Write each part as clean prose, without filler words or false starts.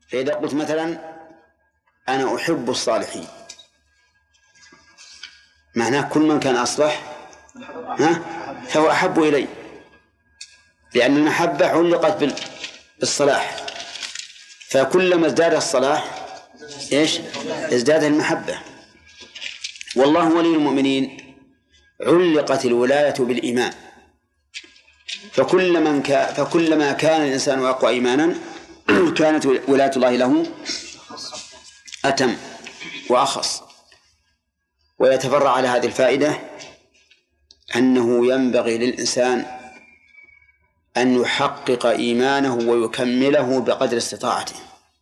فإذا قلت مثلا أنا أحب الصالحين، معناه كل من كان أصلح فهو أحب إلي، لأن المحبة علقت بالصلاح، فكلما ازداد الصلاح ازداد المحبة. والله ولي المؤمنين علقت الولاية بالإيمان، فكلما كان الإنسان أقوى إيمانا كانت ولاية الله له أتم وأخص. ويتفرع على هذه الفائدة أنه ينبغي للإنسان أن يحقق إيمانه ويكمله بقدر استطاعته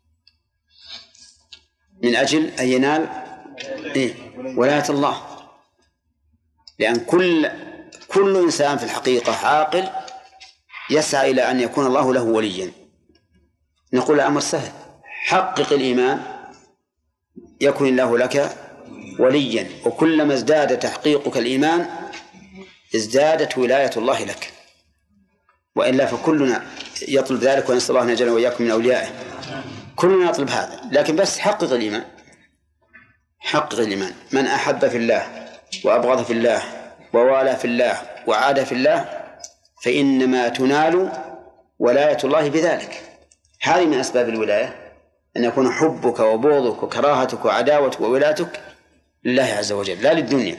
من أجل أن ينال ولاية الله، لأن كل إنسان في الحقيقة عاقل يسعى إلى أن يكون الله له وليا. نقول الأمر سهل، حقق الإيمان يكون الله لك وليا، وكلما ازداد تحقيقك الإيمان ازدادت ولاية الله لك، وإلا فكلنا يطلب ذلك، ونسأل الله أن يجعلنا وإياكم من أوليائه. كلنا يطلب هذا، لكن بس حقق الإيمان، حقق الإيمان. من أحب في الله وأبغض في الله ووالى في الله وعاد في الله فإنما تنال ولاية الله بذلك. هذه من أسباب الولاية، أن يكون حبك وبغضك وكراهتك وعداوتك وولايتك لله عز وجل لا للدنيا.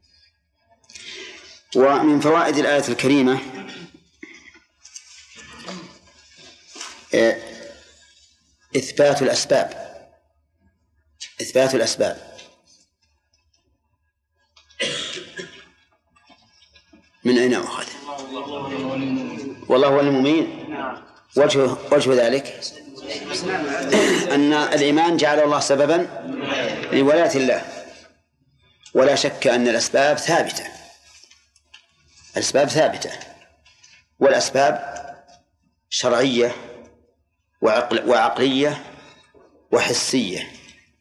ومن فوائد الآية الكريمة إثبات الأسباب. من أين أخذ؟ والله هو المؤمن. وجه ذلك أن الإيمان جعل الله سببا لولاية الله، ولا شك أن الأسباب ثابتة، والأسباب شرعية وعقلية وحسية.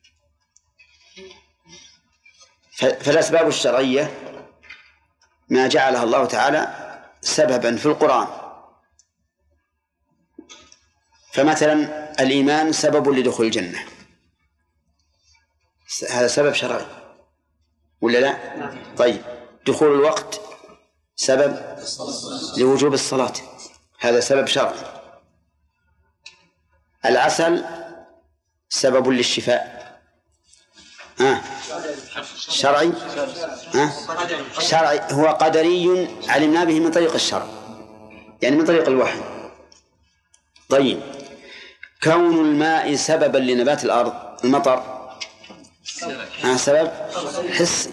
فالأسباب الشرعية ما جعلها الله تعالى سببا في القرآن، فمثلا الإيمان سبب لدخول الجنة، هذا سبب شرعي ولا لا؟ طيب، دخول الوقت سبب لوجوب الصلاة، هذا سبب شرعي. العسل سبب للشفاء، شرعي، شرعي، هو قدري علمنا به من طريق الشرع، يعني من طريق الوحي. طيب، كون الماء سببا لنبات الأرض، المطر، سبب حسي.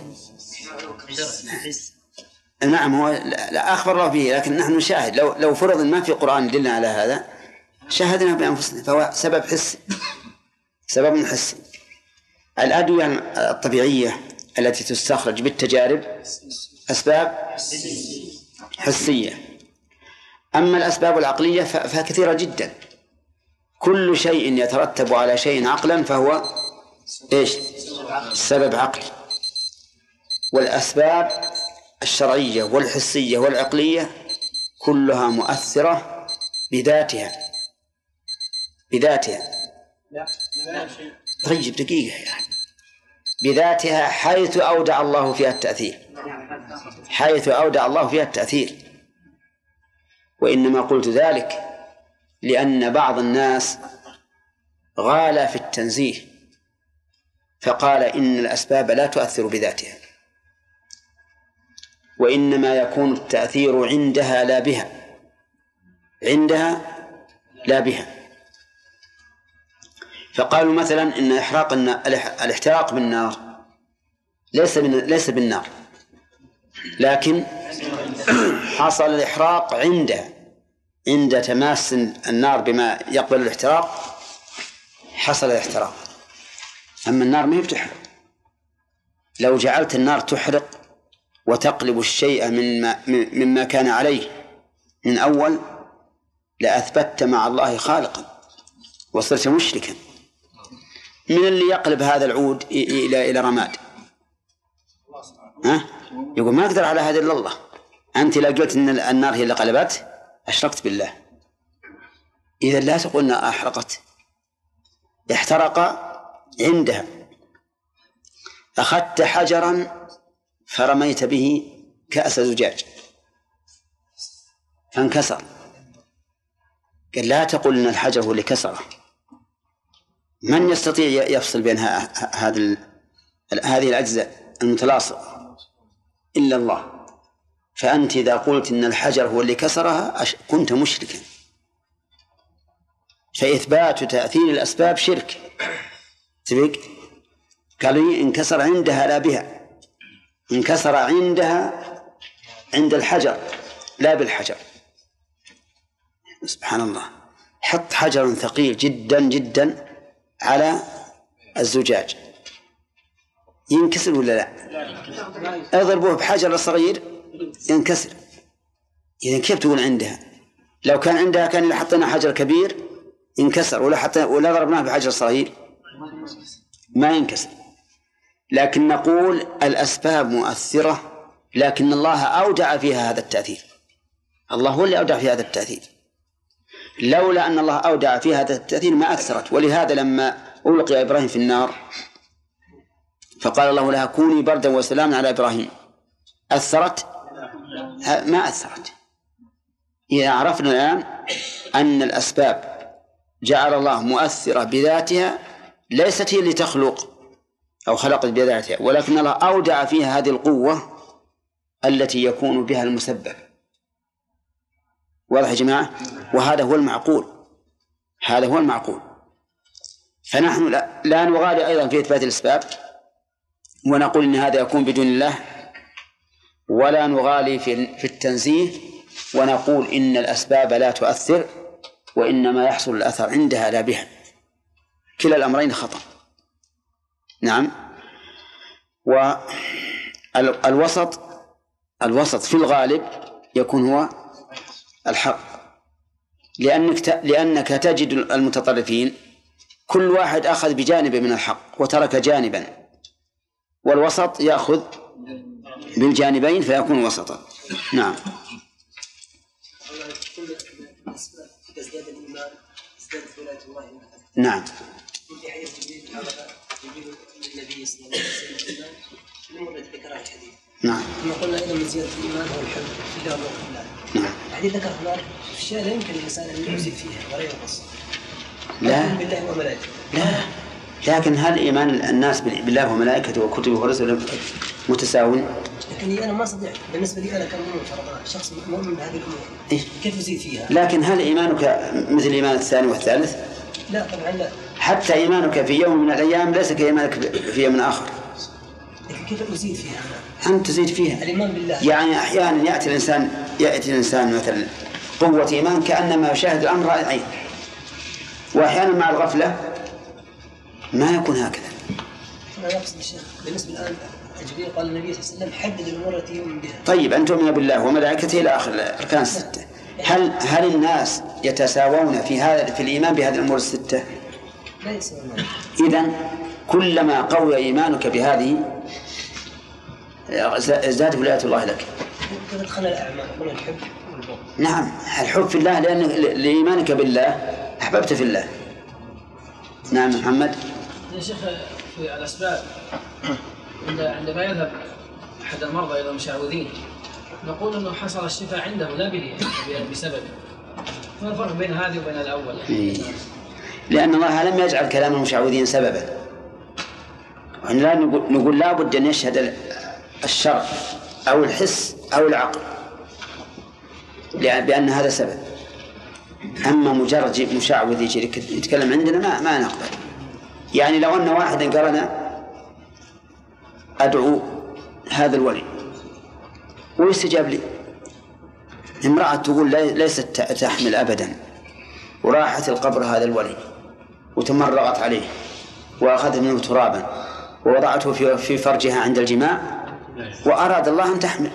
نعم، هو لا أخبر الله به، لكن نحن نشاهد. لو فرض ما في قرآن يدلنا على هذا شاهدنا بأنفسنا، فهو سبب حسي، سبب حسي. الأدوية الطبيعية التي تستخرج بالتجارب أسباب حسية. أما الأسباب العقلية فكثيرة جدا، كل شيء يترتب على شيء عقلا فهو سبب عقلي. والأسباب الشرعية والحسية والعقلية كلها مؤثرة بذاتها. طيب دقيقة، يعني بذاتها، حيث أودع الله فيها التأثير. وإنما قلت ذلك لأن بعض الناس غال في التنزيه فقال إن الأسباب لا تؤثر بذاتها، وإنما يكون التأثير عندها لا بها. فقالوا مثلا إن الاحتراق بالنار ليس بالنار، لكن حصل الإحراق عند تماس النار بما يقبل الاحتراق، حصل الاحتراق. أما النار ما بتحرق. لو جعلت النار تحرق وتقلب الشيء مما كان عليه من أول لأثبتت مع الله خالقا وصرت مشركا. من اللي يقلب هذا العود إلى رماد؟ يقول ما أقدر على هذا إلا الله. أنت لو قلت إن النار هي اللي قلبت أشركت بالله. إذا لا تقولنا أحرقت، احترق عندها. أخذت حجرا فرميت به كأس زجاج فانكسر، قال لا تقل إن الحجر هو اللي كسره. من يستطيع يفصل بين هذه الأجزاء المتلاصقة إلا الله. فأنت إذا قلت إن الحجر هو اللي كسرها كنت مشركا. فإثبات تأثير الأسباب شرك. سبق قالوا انكسر عندها لا بها، انكسر عندها عند الحجر لا بالحجر. سبحان الله، حط حجر ثقيل جدا جدا على الزجاج ينكسر ولا لا؟ اضربوه بحجر صغير ينكسر. إذن كيف تقول عندها؟ لو كان عندها كان حطينا حجر كبير ينكسر، ولا ضربناه بحجر صغير ما ينكسر. لكن نقول الأسباب مؤثرة، لكن الله أودع فيها هذا التأثير. الله هو اللي أودع فيها هذا التأثير. لولا أن الله أودع فيها هذا التأثير ما أثرت. ولهذا لما ألقي إبراهيم في النار فقال الله لها كوني بردا وسلاما على إبراهيم، أثرت؟ ما أثرت. إذا عرفنا الآن أن الأسباب جعل الله مؤثرة بذاتها، ليست هي اللي تخلق أو خلقت بذاتها، ولكن الله أودع فيها هذه القوة التي يكون بها المسبب. واضح يا جماعة؟ وهذا هو المعقول، هذا هو المعقول. فنحن لا نغالي أيضا في إثبات الأسباب ونقول إن هذا يكون بدون الله، ولا نغالي في التنزيه ونقول إن الأسباب لا تؤثر وإنما يحصل الأثر عندها لا بها. كلا الأمرين خطأ. نعم. والوسط في الغالب يكون هو الحق، لأنك تجد المتطرفين كل واحد أخذ بجانب من الحق وترك جانبا، والوسط يأخذ بالجانبين فيكون وسطا. نعم. نعم. في حديث جبريل النبي صلى الله عليه وسلم المرة ذكرها الحديث. نعم. كما قلنا إذا من زيادة الإيمان هو الحب في الله والله. نعم. الحديث ذكر هناك أشياء لا يمكن الإنسان أن يزيد فيها ولا ينقص. لا. بالله وملائكته. لا. لكن هل إيمان الناس بالله وملائكته وكتبه ورسله متساوي؟ لكن أنا ما أستطيع بالنسبة لي أنا كمؤمن فرضا شخص مؤمن بهذه الأمور كيف أزيد فيها؟ لكن هل إيمانك مثل إيمان الثاني والثالث؟ لا طبعا لا. حتى إيمانك في يوم من الأيام ليس كإيمانك في يوم آخر. لكن كيف أزيد فيها؟ أنت تزيد فيها. الإيمان بالله. يعني أحيانا يأتي الإنسان مثلا قوة إيمان كأنما يشاهد الأمر رأي عين، وأحيانا مع الغفلة ما يكون هكذا. أنا أقصد الشيخ بالنسبة الآن جبريل قال النبي صلى الله عليه وسلم حدد الأمور التي يؤمن بها. طيب أن تؤمن بالله وملائكته إلى آخر الأركان الستة. هل الناس يتساوون في الإيمان بهذه الأمور الستة؟ لا يساوون. إذن كلما قوي إيمانك بهذه ازداد ولاية الله لك. كيف دخل الأعمال من الحب والبغض؟ نعم، الحب في الله لأن لإيمانك بالله أحببت في الله. نعم محمد. يا شيخ في الأسباب عندما يذهب أحد المرضى إلى المشعوذين نقول أنه حصل الشفاء عنده لا به بسببه. ما الفرق بين هذه وبين الأول؟ لأن الله لم يجعل كلام المشعوذين سببا. لا نقول لا بد أن يشهد الشرع أو الحس أو العقل بأن هذا سبب. أما مجرد مشعوذ يجي يتكلم عندنا ما نقبل. يعني لو أن واحدا قال أنا أدعو هذا الولي ويستجاب لي، امرأة تقول ليست تحمل أبدا وراحت القبر هذا الولي وتمرغت عليه وأخذت منه ترابا ووضعته في فرجها عند الجماع وأراد الله أن تحمل،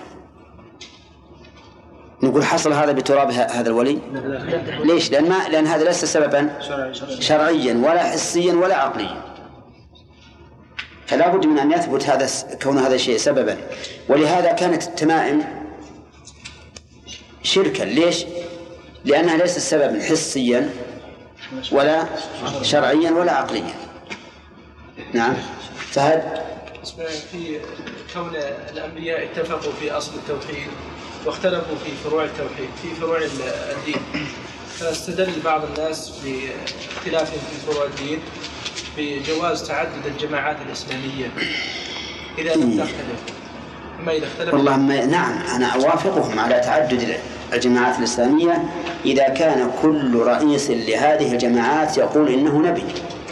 نقول حصل هذا بتراب هذا الولي؟ ليش؟ لأن هذا ليس سببا شرعيا ولا حسيا ولا عقليا، فلا بد من أن يثبت كون هذا الشيء سببا. ولهذا كانت التمائم شركا. ليش؟ لأنها ليست سببا حسيا ولا شرعيا ولا عقليا. نعم. فهد في كون الأنبياء اتفقوا في أصل التوحيد واختلفوا في فروع التوحيد في فروع الدين، فاستدل بعض الناس باختلافهم في فروع الدين بجواز تعدد الجماعات الإسلامية إذا لم تختلف. أما إذا اختلف والله نعم أنا أوافقهم على تعدد الجماعات الإسلامية إذا كان كل رئيس لهذه الجماعات يقول إنه نبي،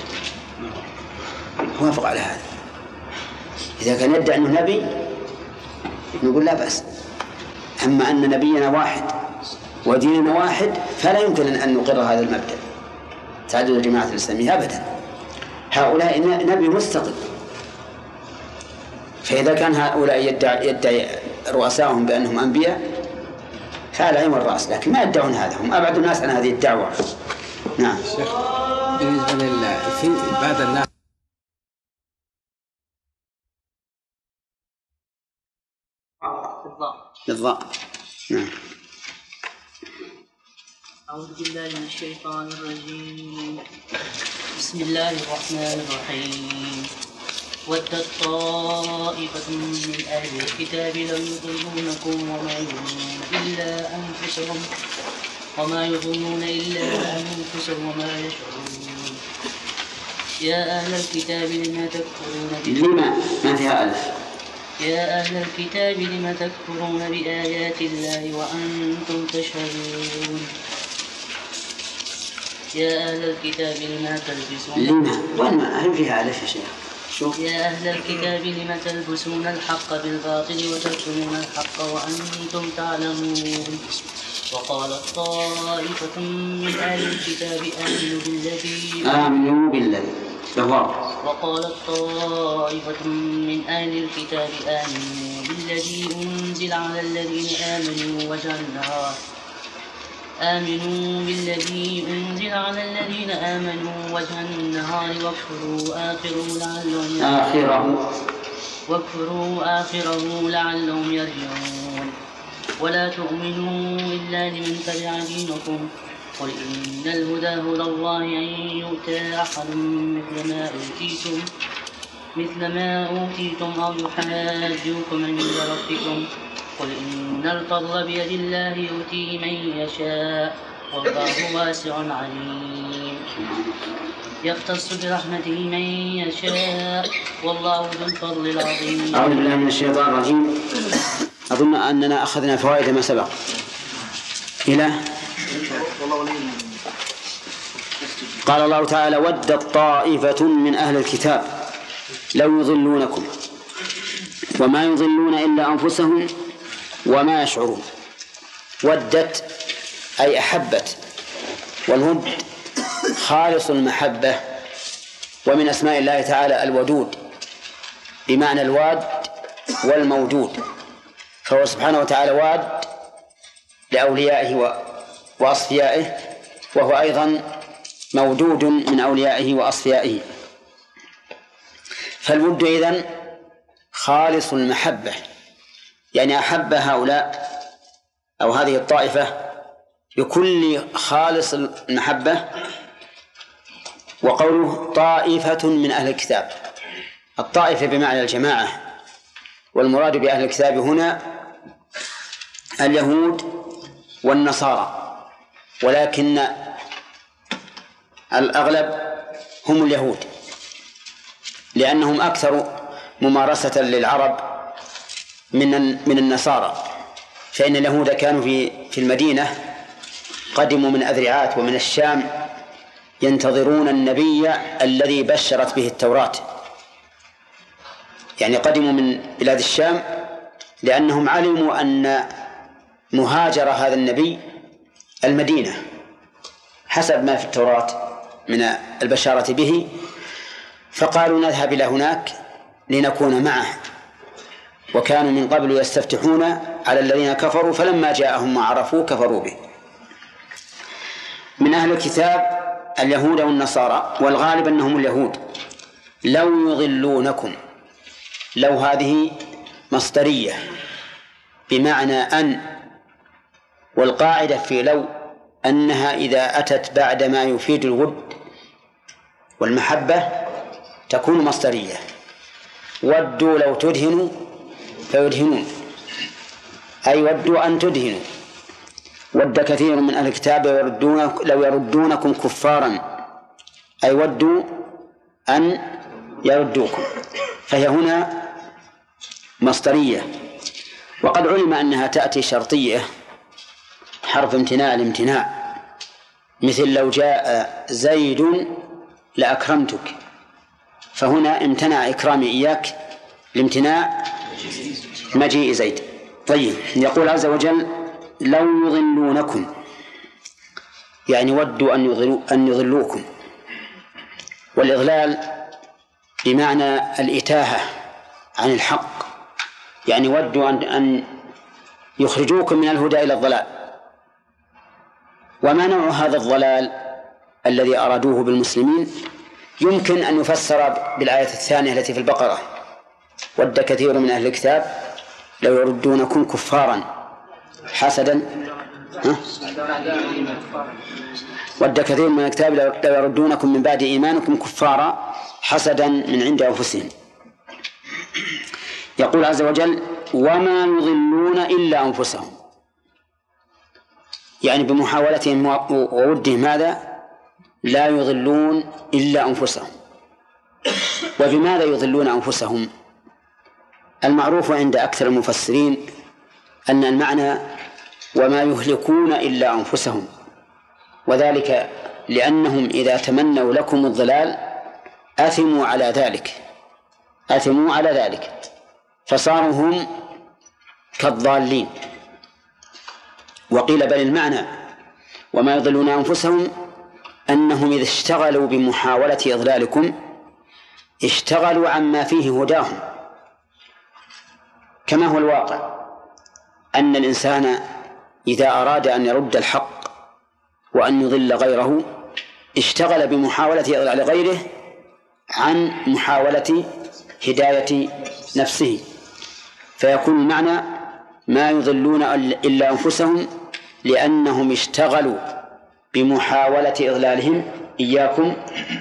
أوافق على هذا. إذا كان يدعي أنه نبي نقول لا بأس. أما أن نبينا واحد وديننا واحد فلا يمكن أن نقر هذا المبدأ تعدد الجماعات الإسلامية أبدا. هؤلاء نبي مستقل، فإذا كان هؤلاء يدعي رؤساهم بأنهم أنبياء فعلى عين الرأس، لكن ما يدعون هذا، هم أبعد الناس عن هذه الدعوة. نعم. بالنسبة في بعض الناس بالضاء. نعم. أعوذ بالله من الشيطان الرجيم. بسم الله الرحمن الرحيم. ودت طائفة من أهل الكتاب لو يضلونكم وما يظنون إلا أنفسهم وما يشعرون. يا أهل الكتاب لما تكفرون ما فيها ألف. يا أهل الكتاب لم تكفرون بآيات الله وأنتم تشهدون. يا أهل الكتاب لما تلبسون هل فيها ألف يا شيخ؟ شوف. يا أهل الكتاب لم تلبسون الحق بالباطل وتكتمون الحق وأنتم تعلمون. وقالت طائفة من أهل الكتاب آمنوا بالذي وقالت طائفة من أهل الكتاب آمنوا بالذي أنزل على الذين آمنوا وجه النهار واكفروا آخره لعلهم يرجعون. ولا تؤمنوا إلا لمن تبع دينكم قل إن الهدى هدى الله أن يؤتى أحد مثل ما أوتيتم أو يحاجوكم عند ربكم قل إن الفضل بيد الله يؤتيه من يشاء والله واسع عليم. يختص برحمته من يشاء والله ذو الفضل العظيم. أعوذ بالله من الشيطان الرجيم. أظن أننا أخذنا فوائد ما سبق إلى قال الله تعالى ودت طائفة من أهل الكتاب لو يضلونكم وما يضلون إلا أنفسهم وما يشعرون. ودت أي أحبت، والود خالص المحبة، ومن أسماء الله تعالى الودود بمعنى الواد والمودود، فهو سبحانه وتعالى واد لأوليائه وأصفيائه، وهو أيضا مودود من أوليائه وأصفيائه. فالود إذن خالص المحبة، يعني أحب هؤلاء أو هذه الطائفة بكل خالص المحبة. وقوله طائفة من أهل الكتاب، الطائفة بمعنى الجماعة، والمراد بأهل الكتاب هنا اليهود والنصارى، ولكن الأغلب هم اليهود لأنهم أكثر ممارسة للعرب من النصارى، فإن اليهود كانوا في المدينة، قدموا من أذرعات ومن الشام ينتظرون النبي الذي بشرت به التوراة، يعني قدموا من بلاد الشام لأنهم علموا أن مهاجر هذا النبي المدينة حسب ما في التوراة من البشارة به، فقالوا نذهب إلى هناك لنكون معه. وكانوا من قبل يستفتحون على الذين كفروا فلما جاءهم ما عرفوا كفروا به. من أهل الكتاب اليهود والنصارى، والغالب أنهم اليهود. لو يضلونكم، لو هذه مصدرية بمعنى أن، والقاعدة في لو أنها إذا أتت بعد ما يفيد الود والمحبة تكون مصدرية. ودوا لو تدهنوا فيدهنون، أي ودوا أن تدهنوا. ود كثير من أهل الكتاب لو يردونكم كفارا، أي ودوا أن يردوكم، فهي هنا مصدرية. وقد علم أنها تأتي شرطية حرف امتناع الامتناع، مثل لو جاء زيد لأكرمتك، فهنا امتنع إكرامي إياك لامتناع مجيء زيد. طيب، يقول عز وجل لو يضلونكم، يعني ودوا أن يضلوكم. والإضلال بمعنى الإتاهة عن الحق، يعني ودوا أن يخرجوكم من الهدى إلى الضلال. وما نوع هذا الضلال الذي أرادوه بالمسلمين؟ يمكن أن يفسر بالآية الثانية التي في البقرة: ود كثير من أهل الكتاب لو يردونكم كفارا حسدا. ود كثير من الكتاب لو يردونكم من بعد إيمانكم كفارا حسدا من عند أنفسهم. يقول عز وجل وما يضلون إلا أنفسهم، يعني بمحاولتهم وودهم هذا لا يضلون إلا أنفسهم. وبماذا يضلون أنفسهم؟ المعروف عند أكثر المفسرين أن المعنى وما يهلكون إلا أنفسهم، وذلك لأنهم إذا تمنوا لكم الضلال أثموا على ذلك فصاروا هم كالضالين. وقيل بل المعنى وما يضلون أنفسهم أنهم إذا اشتغلوا بمحاولة إضلالكم اشتغلوا عما فيه هداهم، كما هو الواقع أن الإنسان إذا أراد أن يرد الحق وأن يضل غيره اشتغل بمحاولة إضلال غيره عن محاولة هداية نفسه، فيكون المعنى ما يضلون إلا أنفسهم لأنهم اشتغلوا بمحاولة إضلالهم إياكم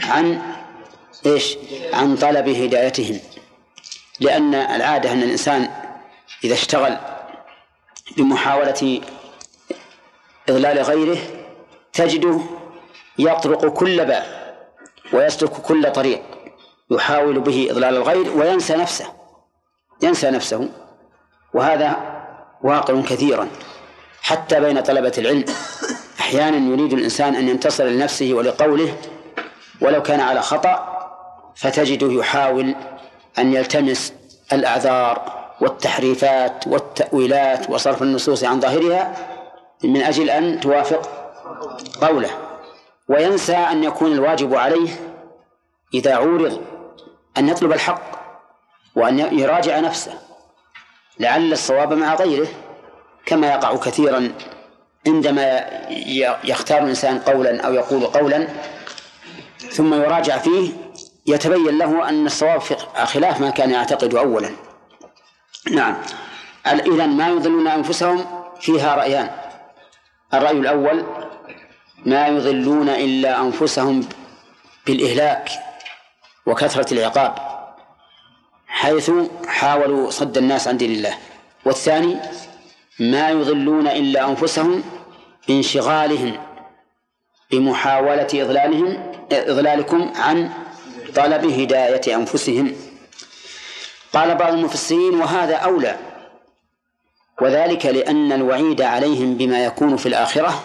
عن طلب هدايتهم. لأن العادة أن الإنسان إذا اشتغل بمحاولة إضلال غيره تجده يطرق كل باب ويسلك كل طريق يحاول به إضلال الغير وينسى نفسه. وهذا واقع كثيرا حتى بين طلبة العلم. أحيانا يريد الإنسان أن ينتصر لنفسه ولقوله ولو كان على خطأ، فتجده يحاول أن يلتمس الأعذار والتحريفات والتأويلات وصرف النصوص عن ظاهرها من أجل أن توافق قوله، وينسى أن يكون الواجب عليه إذا عورض أن يطلب الحق وأن يراجع نفسه لعل الصواب مع غيره، كما يقع كثيرا عندما يختار الإنسان قولا أو يقول قولا ثم يراجع فيه يتبين له أن الصواب خلاف ما كان يعتقد أولا. نعم، إذن ما يضلون أنفسهم فيها رأيان. الرأي الأول ما يضلون إلا أنفسهم بالإهلاك وكثرة العقاب حيث حاولوا صد الناس عن دين الله. والثاني ما يضلون إلا أنفسهم بانشغالهم بمحاولة إضلالكم عن طلب هداية أنفسهم. قال بعض المفسرين وهذا أولى، وذلك لأن الوعيد عليهم بما يكون في الآخرة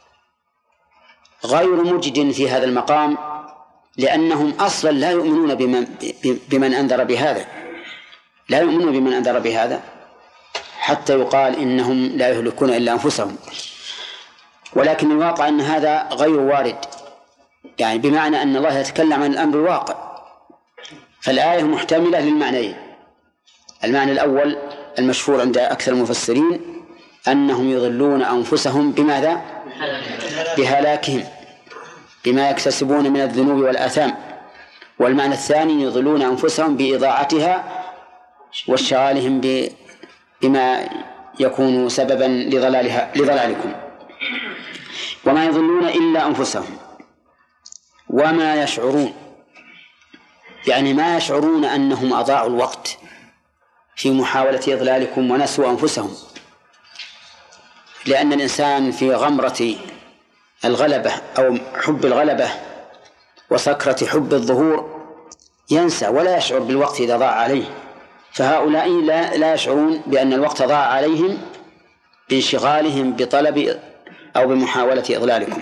غير مجد في هذا المقام، لأنهم أصلا لا يؤمنون بمن أنذر بهذا، لا يؤمنون بمن أنذر بهذا حتى يقال إنهم لا يهلكون إلا أنفسهم. ولكن الواقع أن هذا غير وارد، يعني بمعنى أن الله يتكلم عن الأمر الواقع، فالآية محتملة للمعنيين. المعنى الأول المشهور عند أكثر المفسرين أنهم يضلون أنفسهم بماذا؟ بهلاكهم، بما يكتسبون من الذنوب والآثام. والمعنى الثاني يضلون أنفسهم بإضاعتها واشتغالهم بما يكون سببا لضلالكم. وما يضلون إلا أنفسهم وما يشعرون، يعني ما يشعرون أنهم أضاعوا الوقت في محاولة إضلالكم ونسوا أنفسهم، لأن الإنسان في غمرة الغلبة أو حب الغلبة وسكرة حب الظهور ينسى ولا يشعر بالوقت إذا ضاع عليه، فهؤلاء لا يشعرون بأن الوقت ضاع عليهم بانشغالهم بطلب أو بمحاولة إضلالكم.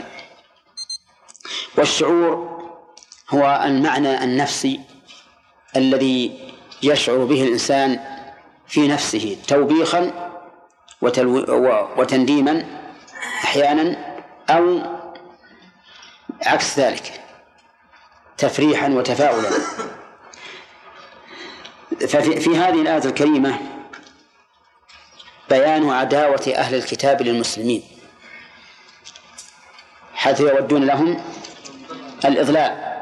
والشعور هو المعنى النفسي الذي يشعر به الإنسان في نفسه توبيخا وتنديما أحيانا، أو عكس ذلك تفريحا وتفاؤلا. ففي هذه الآية الكريمة بيان عداوة أهل الكتاب للمسلمين حيث يودون لهم الإضلال،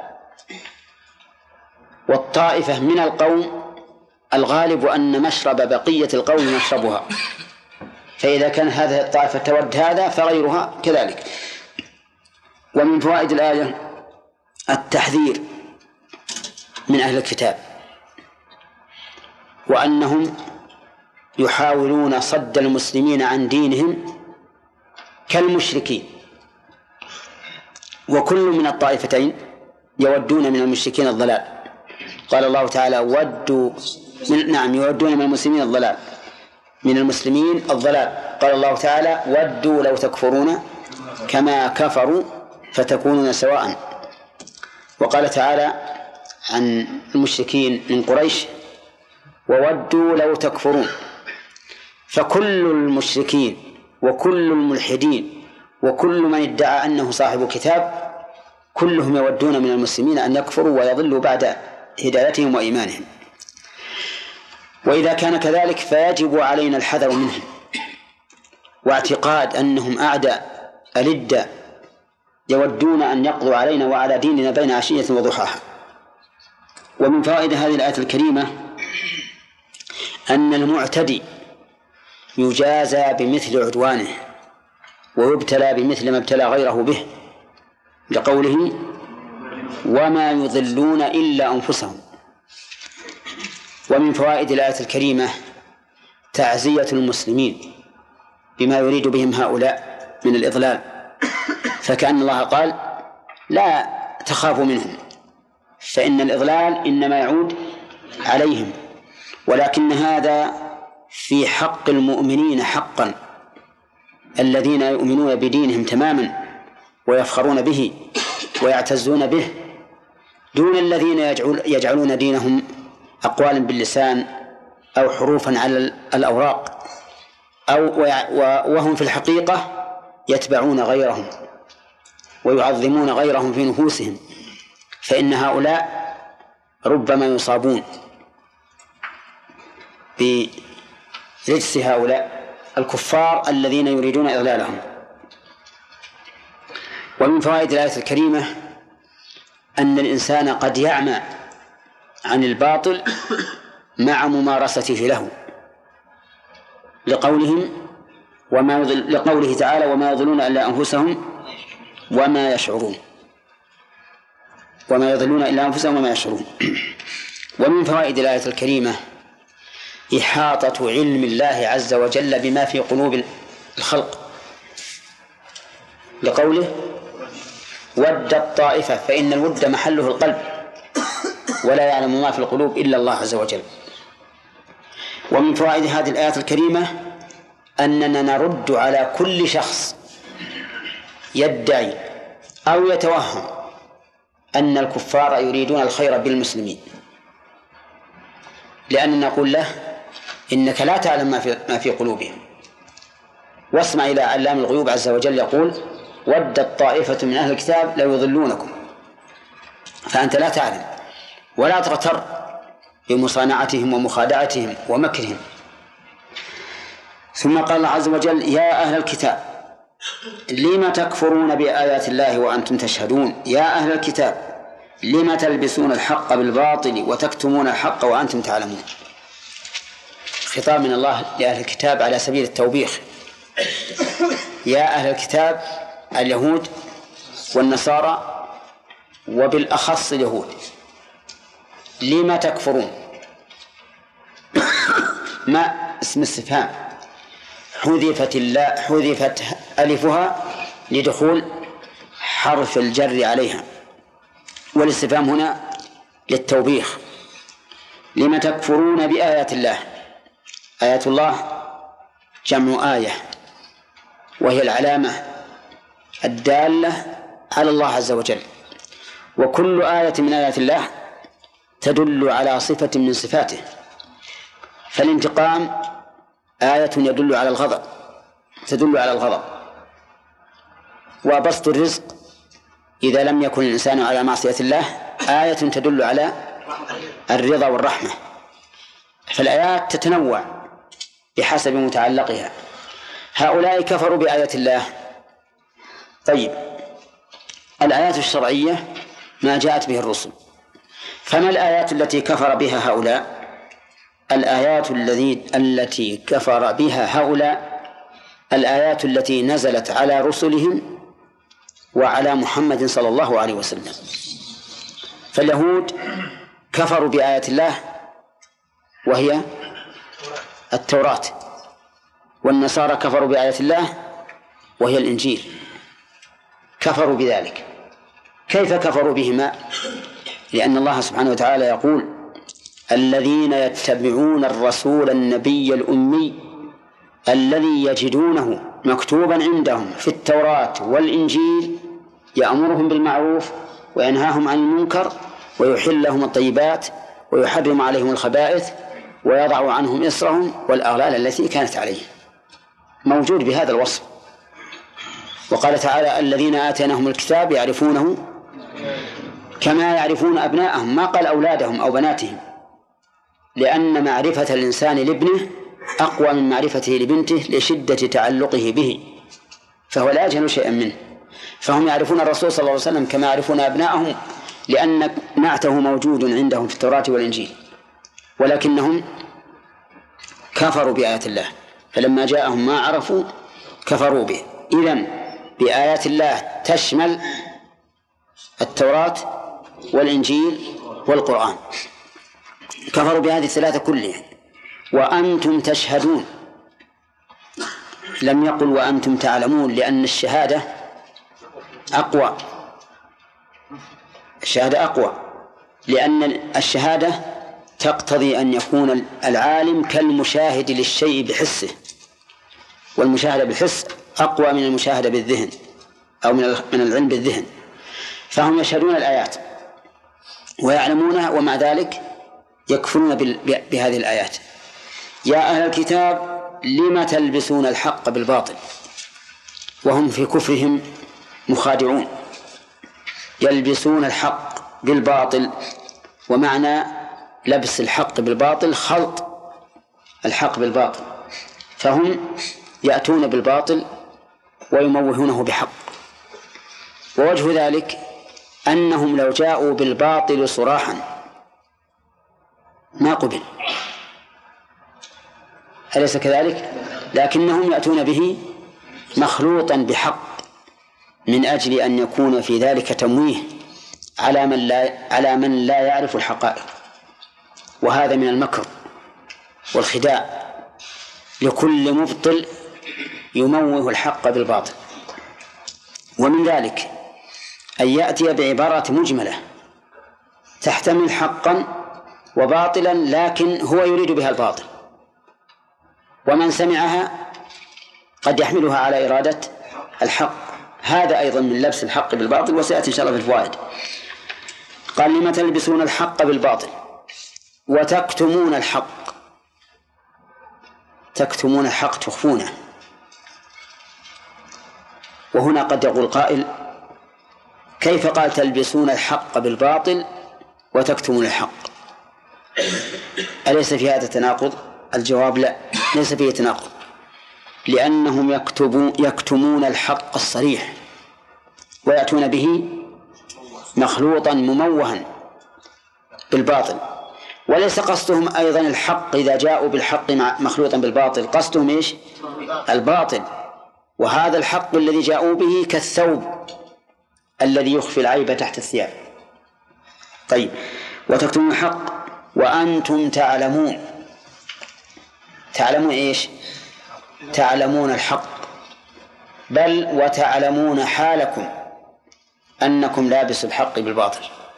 والطائفة من القوم الغالب أن مشرب بقية القوم مشربها، فإذا كان هذه الطائفة تود هذا فغيرها كذلك. ومن فوائد الآية التحذير من أهل الكتاب، وأنهم يحاولون صد المسلمين عن دينهم كالمشركين، وكل من الطائفتين يودون من المشركين الضلال. قال الله تعالى يودون من المسلمين الضلال، من المسلمين الضلال. قال الله تعالى ودوا لو تكفرون كما كفروا فتكونون سواء. وقال تعالى عن المشركين من قريش وودوا لو تكفرون. فكل المشركين وكل الملحدين وكل من ادعى أنه صاحب كتاب كلهم يودون من المسلمين أن يكفروا ويضلوا بعد هدايتهم وإيمانهم. وإذا كان كذلك فيجب علينا الحذر منهم واعتقاد أنهم أعداء ألدة يودون أن يقضوا علينا وعلى ديننا بين عشية وضحاها. ومن فوائد هذه الآية الكريمة أن المعتدي يجازى بمثل عدوانه ويبتلى بمثل ما ابتلى غيره به، لقوله وما يضلون إلا أنفسهم. ومن فوائد الآية الكريمة تعزية المسلمين بما يريد بهم هؤلاء من الإضلال، فكأن الله قال لا تخافوا منهم فإن الإضلال إنما يعود عليهم، ولكن هذا في حق المؤمنين حقا الذين يؤمنون بدينهم تماما ويفخرون به ويعتزون به، دون الذين يجعلون دينهم أقوالا باللسان أو حروفا على الأوراق وهم في الحقيقة يتبعون غيرهم ويعظمون غيرهم في نفوسهم، فإن هؤلاء ربما يصابون برجس هؤلاء الكفار الذين يريدون إضلالهم. ومن فوائد الآية الكريمة أن الإنسان قد يعمى عن الباطل مع ممارسته له، لقوله تعالى وما يضلون إلا أنفسهم وما يشعرون. وما يضلون إلا أنفسهم وما يشعرون. ومن فوائد الآية الكريمة إحاطة علم الله عز وجل بما في قلوب الخلق، لقوله ود الطائفة، فإن الود محله القلب ولا يعلم ما في القلوب إلا الله عز وجل. ومن فوائد هذه الآية الكريمة أننا نرد على كل شخص يدعي أو يتوهم أن الكفار يريدون الخير بالمسلمين، لأننا نقول له إنك لا تعلم ما في قلوبهم، واسمع إلى علام الغيوب عز وجل يقول ودت طائفة من أهل الكتاب لا يضلونكم، فأنت لا تعلم ولا تغتر بمصانعتهم ومخادعتهم ومكرهم. ثم قال الله عز وجل يا أهل الكتاب لم تكفرون بآيات الله وأنتم تشهدون، يا أهل الكتاب لم تلبسون الحق بالباطل وتكتمون الحق وأنتم تعلمون. خطاب من الله لأهل الكتاب على سبيل التوبيخ، يا أهل الكتاب اليهود والنصارى وبالأخص اليهود: لما تكفرون؟ ما اسم استفهام حذفت ألفها لدخول حرف الجر عليها، والاستفهام هنا للتوبيخ. لما تكفرون بآيات الله؟ آيات الله جمع آية، وهي العلامة الدالة على الله عز وجل، وكل آية من آيات الله تدل على صفة من صفاته. فالانتقام آية تدل على الغضب، وبسط الرزق إذا لم يكن الإنسان على معصية الله آية تدل على الرضا والرحمة. فالآيات تتنوع بحسب متعلقها. هؤلاء كفروا بآيات الله. طيب، الآيات الشرعية ما جاءت به الرسل، فما الآيات التي كفر بها هؤلاء؟ الآيات التي كفر بها هؤلاء الآيات التي نزلت على رسلهم وعلى محمد صلى الله عليه وسلم. فاليهود كفروا بآيات الله وهي التوراة، والنصارى كفروا بآيات الله وهي الإنجيل، كفروا بذلك. كيف كفروا بهما؟ لأن الله سبحانه وتعالى يقول: الذين يتبعون الرسول النبي الأمي الذي يجدونه مكتوبا عندهم في التوراة والإنجيل يأمرهم بالمعروف وينهاهم عن المنكر ويحل لهم الطيبات ويحرم عليهم الخبائث ويضع عنهم إصرهم والأغلال التي كانت عليهم. موجود بهذا الوصف. وقال تعالى: الذين آتيناهم الكتاب يعرفونه كما يعرفون أبناءهم، ما قال أولادهم أو بناتهم، لأن معرفة الإنسان لابنه أقوى من معرفته لبنته لشدة تعلقه به، فهو لا يجهل شيئا منه. فهم يعرفون الرسول صلى الله عليه وسلم كما يعرفون أبناءهم، لأن نعته موجود عندهم في التوراة والإنجيل، ولكنهم كفروا بآيات الله، فلما جاءهم ما عرفوا كفروا به. إذن بآيات الله تشمل التوراة والإنجيل والقرآن. كفروا بهذه الثلاثة كلها. وأنتم تشهدون، لم يقل وأنتم تعلمون، لأن الشهادة أقوى، الشهادة أقوى، لأن الشهادة تقتضي أن يكون العالم كالمشاهد للشيء بحسه، والمشاهدة بالحس أقوى من المشاهدة بالذهن أو من العلم بالذهن. فهم يشهدون الآيات ويعلمونها، ومع ذلك يكفرون بهذه الآيات. يا أهل الكتاب لم تلبسون الحق بالباطل، وهم في كفرهم مخادعون. يلبسون الحق بالباطل، ومعنى لبس الحق بالباطل خلط الحق بالباطل، فهم يأتون بالباطل ويموهونه بحق. ووجه ذلك أنهم لو جاءوا بالباطل صراحا ما قبل، أليس كذلك؟ لكنهم يأتون به مخلوطا بحق، من أجل أن يكون في ذلك تمويه على من لا يعرف الحقائق. وهذا من المكر والخداع لكل مبطل يموه الحق بالباطل. ومن ذلك أن يأتي بعبارة مجملة تحتمل حقا وباطلا، لكن هو يريد بها الباطل، ومن سمعها قد يحملها على إرادة الحق. هذا أيضا من لبس الحق بالباطل، وسيأتي إن شاء الله في الفوائد. قال: لم تلبسون الحق بالباطل وتكتمون الحق. تكتمون الحق، تخفونه. وهنا قد يقول قائل: كيف قال تلبسون الحق بالباطل وتكتمون الحق؟ أليس في هذا تناقض؟ الجواب: لا، ليس فيه تناقض، لأنهم يكتمون الحق الصريح ويأتون به مخلوطا مموها بالباطل. وليس قصدهم أيضا الحق إذا جاءوا بالحق مخلوطا بالباطل، قصدهم إيش؟ الباطل، وهذا الحق الذي جاءوا به كالثوب الذي يخفي العيب تحت الثياب. طيب، وتكتمون الحق وأنتم تعلمون. تعلمون إيش؟ تعلمون الحق، بل وتعلمون حالكم أنكم لابسوا الحق بالباطل.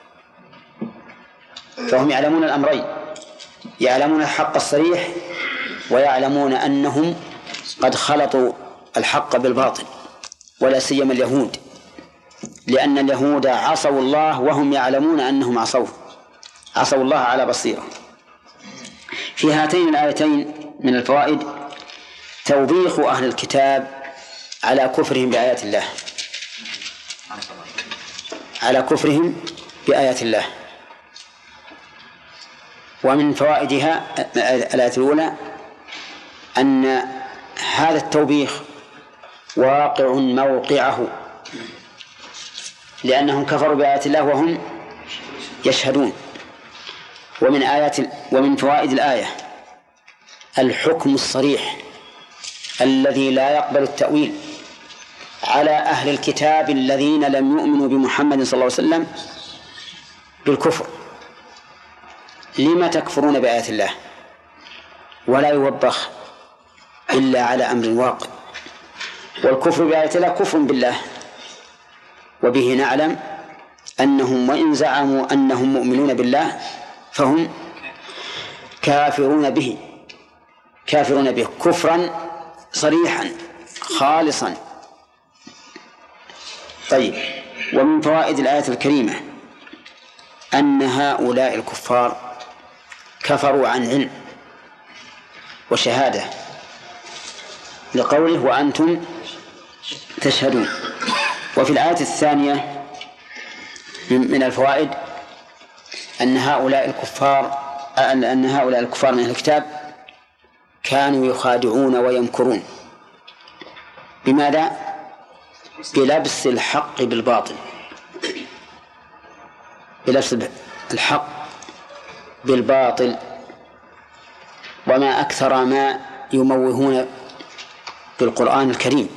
فهم يعلمون الأمرين، يعلمون الحق الصريح ويعلمون أنهم قد خلطوا الحق بالباطل، ولا سيما اليهود، لأن اليهود عصوا الله وهم يعلمون أنهم عصوا الله على بصيرة. في هاتين الآيتين من الفوائد توبيخ أهل الكتاب على كفرهم بآيات الله، على كفرهم بآيات الله. ومن فوائدها الآية الأولى أن هذا التوبيخ واقع موقعه، لأنهم كفروا بآيات الله وهم يشهدون. ومن فوائد الآية الحكم الصريح الذي لا يقبل التأويل على أهل الكتاب الذين لم يؤمنوا بمحمد صلى الله عليه وسلم بالكفر. لما تكفرون بآيات الله؟ ولا يوبخ إلا على أمر واقع. والكفر بآيات الله كفر بالله، وبه نعلم أنهم وإن زعموا أنهم مؤمنون بالله فهم كافرون به كفرا صريحا خالصا. طيب، ومن فوائد الآية الكريمة أن هؤلاء الكفار كفروا عن علم وشهادة، لقوله وأنتم تشهدون. وفي الآية الثانية من الفوائد أن هؤلاء الكفار من الكتاب كانوا يخادعون ويمكرون. بماذا؟ بلبس الحق بالباطل، بلبس الحق بالباطل. وما أكثر ما يموهون بالقرآن الكريم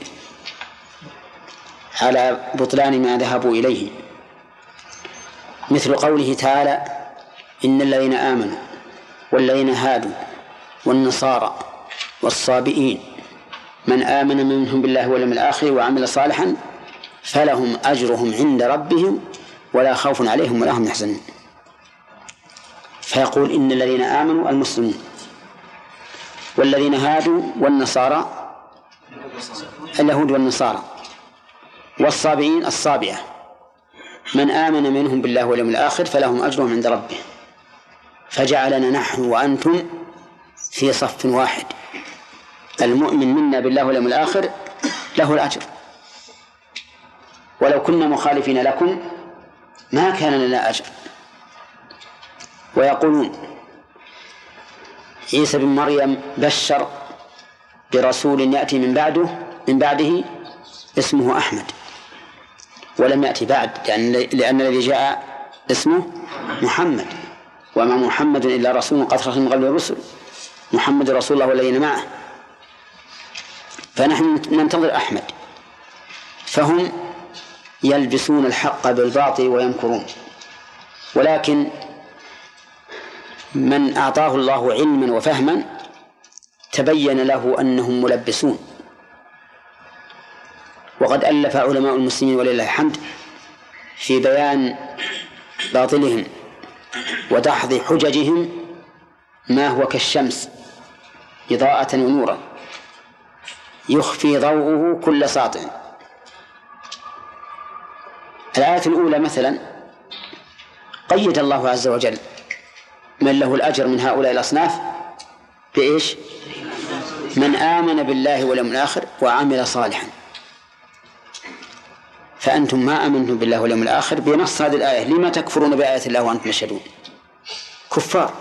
على بطلان ما ذهبوا إليه، مثل قوله تعالى إن الذين آمنوا والذين هادوا والنصارى والصابئين من آمن منهم بالله واليوم الآخر وعمل صالحا فلهم أجرهم عند ربهم ولا خوف عليهم ولا هم يحزنون. فيقول إن الذين آمنوا المسلمون، والذين هادوا والنصارى اليهود والنصارى، والصابئين الصابئة من آمن منهم بالله واليوم الآخر فلهم أجرهم عند ربهم. فجعلنا نحن وأنتم في صف واحد، المؤمن منا بالله واليوم الآخر له الأجر، ولو كنا مخالفين لكم ما كان لنا أجر. ويقولون عيسى بن مريم بشر برسول يأتي من بعده اسمه أحمد، ولم يأتي بعد لأن الذي جاء اسمه محمد، وما محمد إلا رسول قد خلت من قبل الرسل، محمد رسول الله والذين معه. فنحن ننتظر أحمد. فهم يلبسون الحق بالباطل ويمكرون. ولكن من أعطاه الله علما وفهما تبين له أنهم ملبسون. وقد ألف علماء المسلمين ولله الحمد في بيان باطلهم ودحض حججهم ما هو كالشمس إضاءة ونورا يخفي ضوءه كل ساطع. الآية الأولى مثلا قيد الله عز وجل من له الأجر من هؤلاء الأصناف بإيش؟ من آمن بالله واليوم الآخر وعمل صالحا. فأنتم ما آمنتم بالله واليوم الآخر بنص هذه الآية. لما تكفرون بآيات الله وأنتم تشهدون؟ كفار.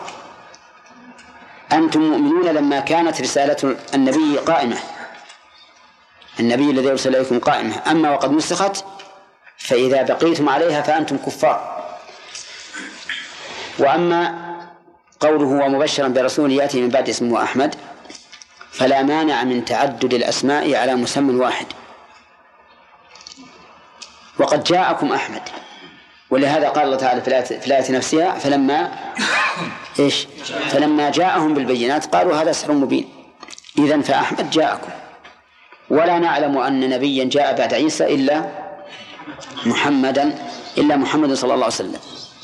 أنتم مؤمنون لما كانت رسالة النبي قائمة، النبي الذي أرسل إليكم قائمة، أما وقد نسخت فإذا بقيتم عليها فأنتم كفار. وأما قوله ومبشرا برسول يأتي من بعد اسمه أحمد فلا مانع من تعدد الأسماء على مسمى واحد. وقد جاءكم أحمد، ولهذا قال الله تعالى في الآية نفسها فلما جاءهم بالبينات قالوا هذا سحر مبين. إذن فأحمد جاءكم، ولا نعلم أن نبيا جاء بعد عيسى إلا محمد صلى الله عليه وسلم.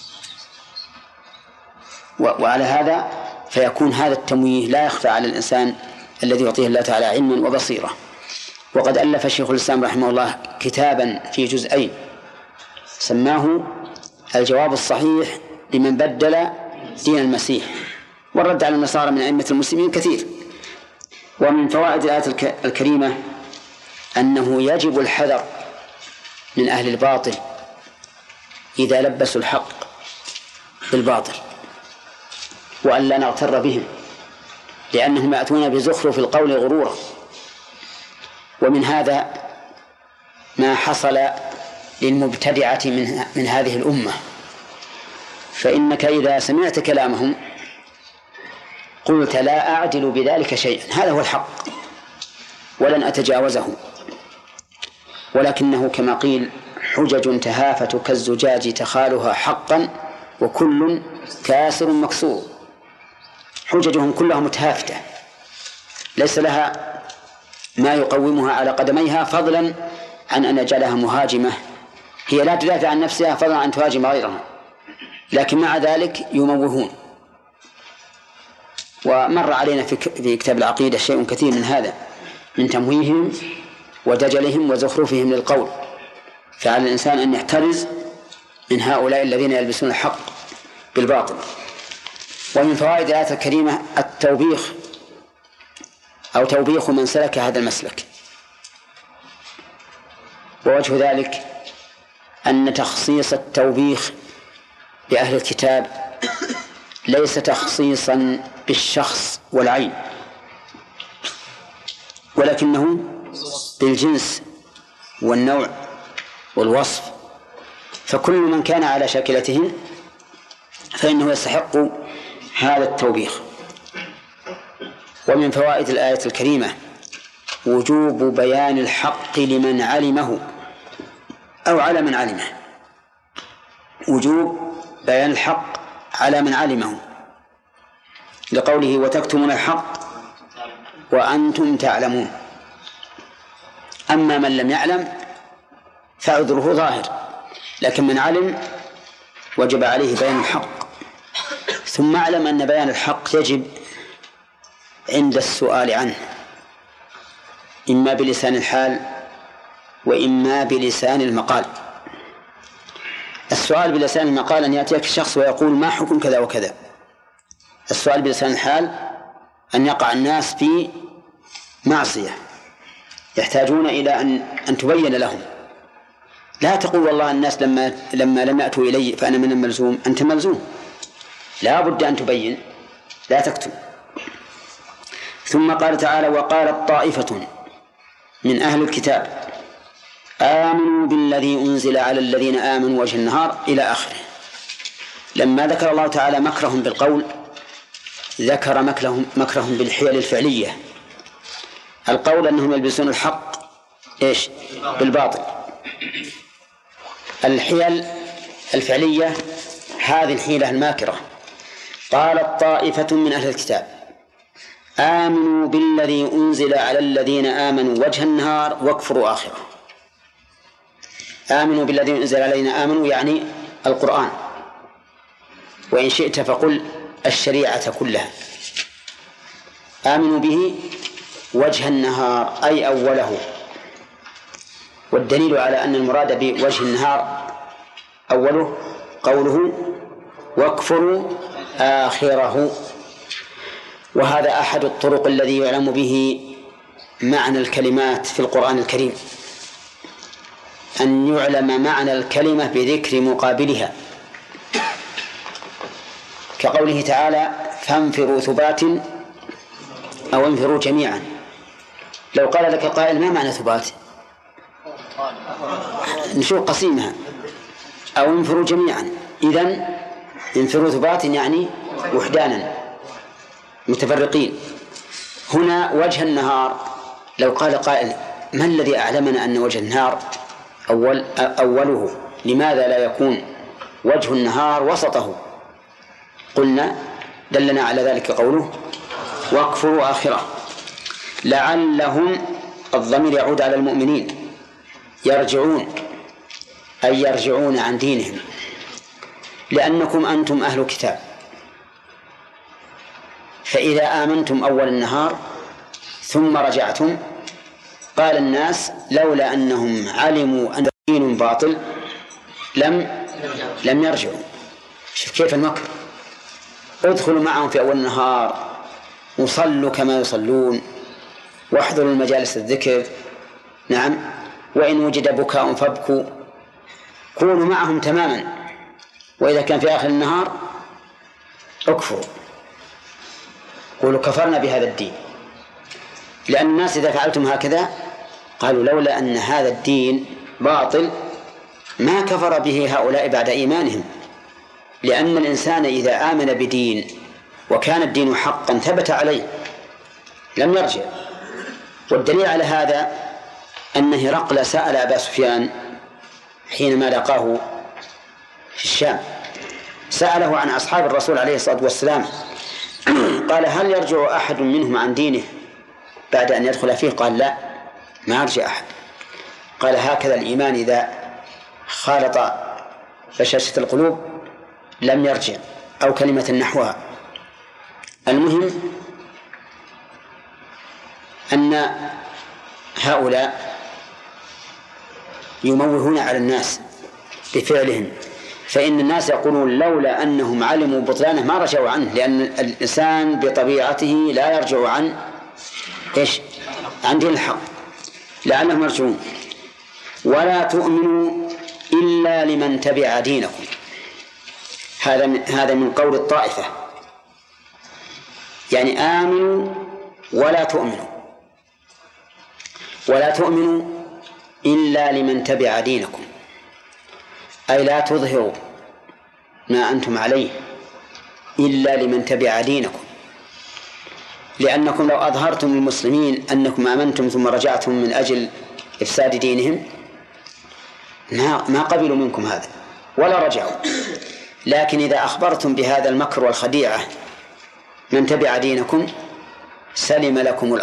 وعلى هذا فيكون هذا التمويه لا يخفى على الإنسان الذي يعطيه الله تعالى علما وبصيرة. وقد ألف شيخ الإسلام رحمه الله كتابا في جزئين سماه الجواب الصحيح لمن بدل دين المسيح، والرد على النصارى من أئمة المسلمين كثير. ومن فوائد الآية الكريمة أنه يجب الحذر من أهل الباطل إذا لبسوا الحق بالباطل، وأن لا نغتر بهم، لأنهم يأتون بزخرف القول غرورا. ومن هذا ما حصل للمبتدعة من هذه الأمة، فإنك إذا سمعت كلامهم قلت لا أعدل بذلك شيئا، هذا هو الحق ولن أتجاوزه، ولكنه كما قيل حجج تهافت كالزجاج تخالها حقا وكل كاسر مكسور. حججهم كلها متهافتة ليس لها ما يقومها على قدميها، فضلا عن أن يجعلها مهاجمة، هي لا تدافع عن نفسها فضلا عن تهاجم غيرها، لكن مع ذلك يموهون. ومر علينا في كتاب العقيدة شيء كثير من هذا، من تمويههم ودجلهم وزخرفهم للقول، فعلى الإنسان أن يحترز من هؤلاء الذين يلبسون الحق بالباطل. ومن فوائد الآية الكريمة التوبيخ أو توبيخ من سلك هذا المسلك. ووجه ذلك أن تخصيص التوبيخ بأهل الكتاب ليس تخصيصا بالشخص والعين، ولكنه بالجنس والنوع والوصف، فكل من كان على شاكلته فإنه يستحق هذا التوبيخ. ومن فوائد الآية الكريمة وجوب بيان الحق لمن علمه أو على من علمه، وجوب بيان الحق على من علمه، لقوله وتكتمون الحق وأنتم تعلمون. أما من لم يعلم فعذره ظاهر، لكن من علم وجب عليه بيان الحق. ثم اعلم أن بيان الحق يجب عند السؤال عنه، إما بلسان الحال وإما بلسان المقال. السؤال بلسان المقال أن يأتيك الشخص ويقول ما حكم كذا وكذا. السؤال بلسان الحال أن يقع الناس في معصية يحتاجون إلى أن تبين لهم. لا تقول والله الناس لما لم يأتوا إلي فأنا من الملزوم. أنت ملزوم، لا بد أن تبين، لا تكتم. ثم قال تعالى وقالت طائفة من أهل الكتاب آمنوا بالذي أنزل على الذين آمنوا وجه النهار إلى آخره. لما ذكر الله تعالى مكرهم بالقول ذكر مكرهم بالحيل الفعلية. القول أنهم يلبسون الحق بالباطل. الحيل الفعلية هذه الحيلة الماكرة. قالت طائفة من أهل الكتاب آمنوا بالذي أنزل على الذين آمنوا وجه النهار واكفروا آخره. آمنوا بالذي أنزل علينا، آمنوا يعني القرآن، وإن شئت فقل الشريعة كلها. آمنوا به وجه النهار أي أوله، والدليل على أن المراد بوجه النهار أوله قوله واكفروا آخره. وهذا أحد الطرق الذي يعلم به معنى الكلمات في القرآن الكريم، أن يعلم معنى الكلمة بذكر مقابلها، كقوله تعالى فانفروا ثبات أو انفروا جميعا. لو قال لك قائل ما معنى ثبات؟ نشوف قسيمها أو انفروا جميعا. إذن انفروا ثبات يعني وحدانا متفرقين. هنا وجه النهار، لو قال قائل ما الذي أعلمنا أن وجه النهار أوله، لماذا لا يكون وجه النهار وسطه؟ قلنا دلنا على ذلك قوله واكفروا آخره. لعلهم، الضمير يعود على المؤمنين، يرجعون أي يرجعون عن دينهم، لأنكم أنتم أهل كتاب، فإذا آمنتم أول النهار ثم رجعتم، قال الناس لولا أنهم علموا أن دين باطل لم يرجعوا. شوف كيف المكر، ادخلوا معهم في أول النهار وصلوا كما يصلون واحضروا المجالس الذكر، نعم، وإن وجد بكاء فابكوا، كونوا معهم تماما، وإذا كان في آخر النهار اكفروا، قولوا كفرنا بهذا الدين. لأن الناس إذا فعلتم هكذا قالوا لولا أن هذا الدين باطل ما كفر به هؤلاء بعد إيمانهم، لأن الإنسان إذا آمن بدين وكان الدين حقا ثبت عليه لم يرجع. والدليل على هذا أن هرقل سأل أبا سفيان حينما لقاه في الشام، سأله عن أصحاب الرسول عليه الصلاة والسلام، قال هل يرجع أحد منهم عن دينه بعد أن يدخل فيه؟ قال لا، ما يرجع أحد. قال هكذا الإيمان إذا خالط بشاشة القلوب لم يرجع، أو كلمة نحوها. المهم أن هؤلاء يموهون على الناس بفعلهم، فإن الناس يقولون لولا أنهم علموا بطلانه ما رجعوا عنه، لأن الإنسان بطبيعته لا يرجع عن دين الحق، لعلهم يرجعون. ولا تؤمنوا إلا لمن تبع دينكم، هذا من قول الطائفة، يعني آمنوا ولا تؤمنوا، ولا تؤمنوا إلا لمن تبع دينكم، أي لا تظهروا ما أنتم عليه إلا لمن تبع دينكم، لأنكم لو أظهرتم للمسلمين أنكم آمنتم ثم رجعتم من أجل إفساد دينهم ما قبلوا منكم هذا ولا رجعوا. لكن إذا أخبرتم بهذا المكر والخديعة من تبع دينكم سلم لكم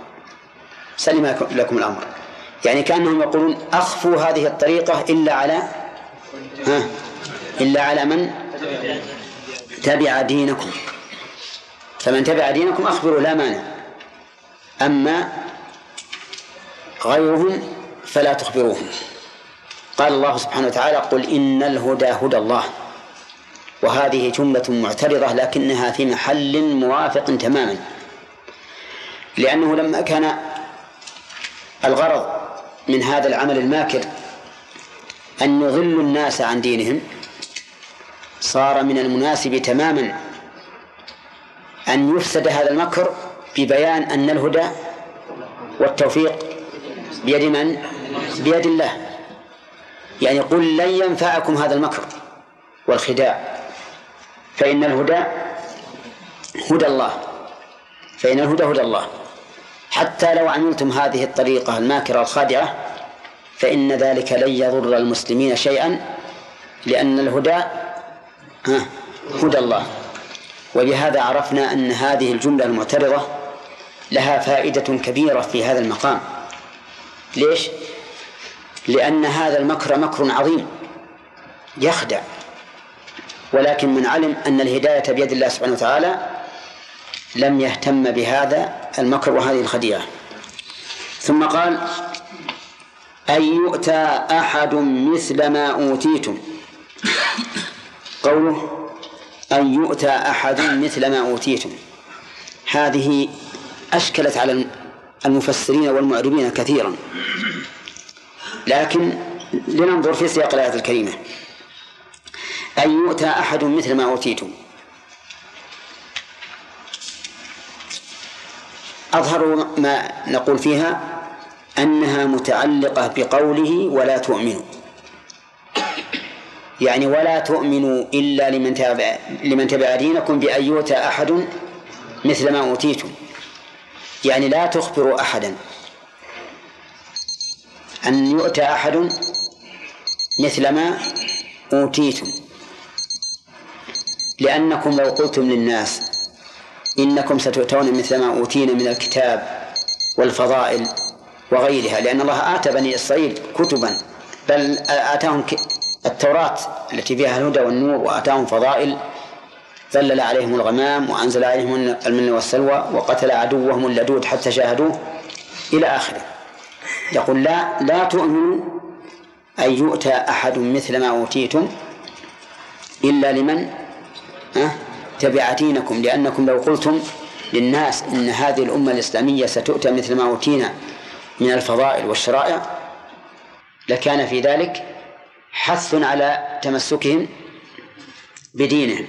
الأمر، يعني كأنهم يقولون أخفوا هذه الطريقة إلا على من تبع دينكم، فمن تبع دينكم أخبروا لا مانع، أما غيرهم فلا تخبروهم. قال الله سبحانه وتعالى قل إن الهدى هدى الله، وهذه جملة معترضة لكنها في محل موافق تماما، لأنه لما كان الغرض من هذا العمل الماكر أن يضل الناس عن دينهم، صار من المناسب تماما أن يفسد هذا المكر ببيان أن الهدى والتوفيق بيد من؟ بيد الله. يعني قل لن ينفعكم هذا المكر والخداع، فإن الهدى هدى الله، حتى لو عملتم هذه الطريقة الماكرة الخادعة فإن ذلك لن يضر المسلمين شيئا، لأن الهدى هدى الله. وبهذا عرفنا أن هذه الجملة المعترضة لها فائدة كبيرة في هذا المقام. ليش؟ لأن هذا المكر مكر عظيم يخدع، ولكن من علم أن الهداية بيد الله سبحانه وتعالى لم يهتم بهذا المكر وهذه الخديعة. ثم قال أن يؤتى أحد مثل ما أوتيتم، قوله أن يؤتى أحد مثل ما أوتيتم هذه أشكلت على المفسرين والمعربين كثيرا، لكن لننظر في سياق الآية الكريمة. أن يؤتى أحد مثل ما أوتيتم، أظهر ما نقول فيها أنها متعلقة بقوله ولا تؤمنوا، يعني ولا تؤمنوا إلا لمن تبع دينكم بأن يؤتى أحد مثل ما أوتيتم. يعني لا تخبروا أحدا أن يؤتى أحد مثل ما أوتيتم، لأنكم لو قلتم للناس إنكم ستؤتون مثل ما أوتينا من الكتاب والفضائل وغيرها، لأن الله آتى بني إسرائيل كتبا، بل آتاهم التوراة التي فيها الهدى والنور، وآتاهم فضائل، ظلل عليهم الغمام وأنزل عليهم المن والسلوى وقتل عدوهم اللدود حتى شاهدوه إلى آخره. يقول لا تؤمنوا أن يؤتى أحد مثل ما أوتيتم إلا لمن تبع دينكم، لأنكم لو قلتم للناس إن هذه الأمة الإسلامية ستؤتى مثل ما أوتينا من الفضائل والشرائع لكان في ذلك حث على تمسكهم بدينهم.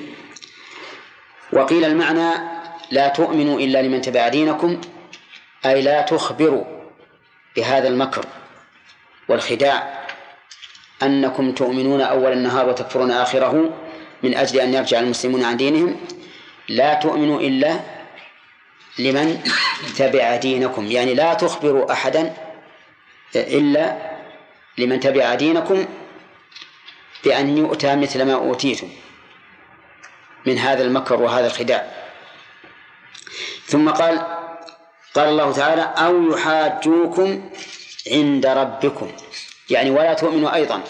وقيل المعنى لا تؤمنوا إلا لمن تبع دينكم، أي لا تخبروا بهذا المكر والخداع أنكم تؤمنون أول النهار وتكفرون آخره من أجل أن يرجع المسلمون عن دينهم. لا تؤمنوا إلا لمن تبع دينكم، يعني لا تخبروا أحدا إلا لمن تبع دينكم بأن يؤتى مثل ما أوتيتم من هذا المكر وهذا الخداع. ثم قال الله تعالى أو يحاجوكم عند ربكم، يعني ولا تؤمنوا أيضا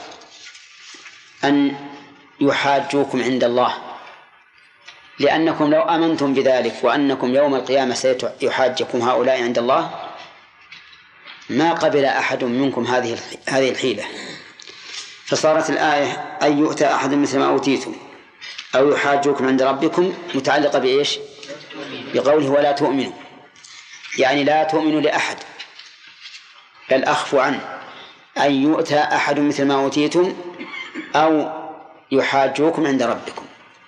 أن يحاجوكم عند الله، لأنكم لو آمنتم بذلك وأنكم يوم القيامة سيحاجكم هؤلاء عند الله ما قبل أحد منكم هذه الحيلة. فصارت الآية أن يؤتى أحد مثل ما أوتيتم أو يحاجوكم عند ربكم متعلقة بإيش؟ بقوله ولا تؤمنوا، يعني لا تؤمنوا لأحد بل أخفوا عنه أن يؤتى أحد مثل ما أوتيتم أو يحاجوكم عند ربكم.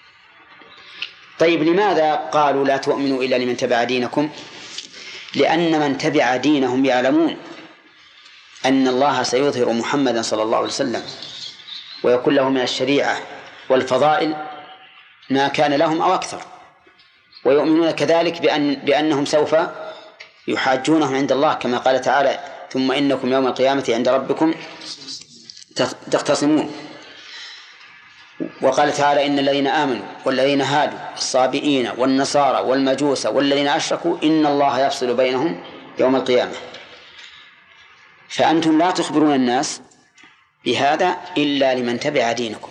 طيب لماذا قالوا لا تؤمنوا إلا لمن تبع دينكم؟ لأن من تبع دينهم يعلمون أن الله سيظهر محمدا صلى الله عليه وسلم ويكون له من الشريعة والفضائل ما كان لهم أو أكثر، ويؤمنون كذلك بأنهم سوف يحاجونهم عند الله كما قال تعالى ثم إنكم يوم القيامة عند ربكم تختصمون. وقال تعالى إن الذين آمنوا والذين هادوا الصابئين والنصارى والمجوس والذين أشركوا إن الله يفصل بينهم يوم القيامة. فأنتم لا تخبرون الناس بهذا إلا لمن تبع دينكم.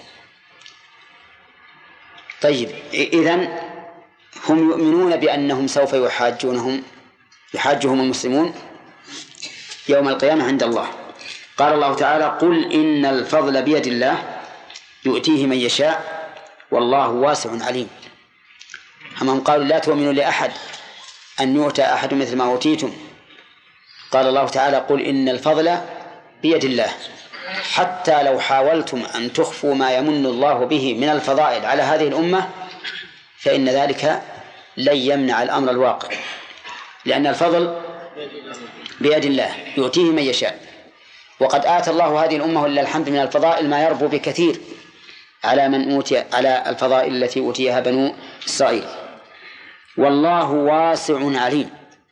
طيب إذن هم يؤمنون بأنهم سوف يحاجهم المسلمون يوم القيامة عند الله. قال الله تعالى قل إن الفضل بيد الله يؤتيه من يشاء والله واسع عليم. هم قالوا لا تؤمنوا لأحد أن يؤتى أحد مثل ما أوتيتم، قال الله تعالى قل إن الفضل بيد الله، حتى لو حاولتم أن تخفوا ما يمن الله به من الفضائل على هذه الأمة فإن ذلك لن يمنع الأمر الواقع، لأن الفضل بيد الله يؤتيه من يشاء. وقد آتى الله هذه الأمة ولله الحمد من الفضائل ما يربو بكثير على من أوتي على الفضائل التي أوتيها بنو إسرائيل. والله واسع عليم،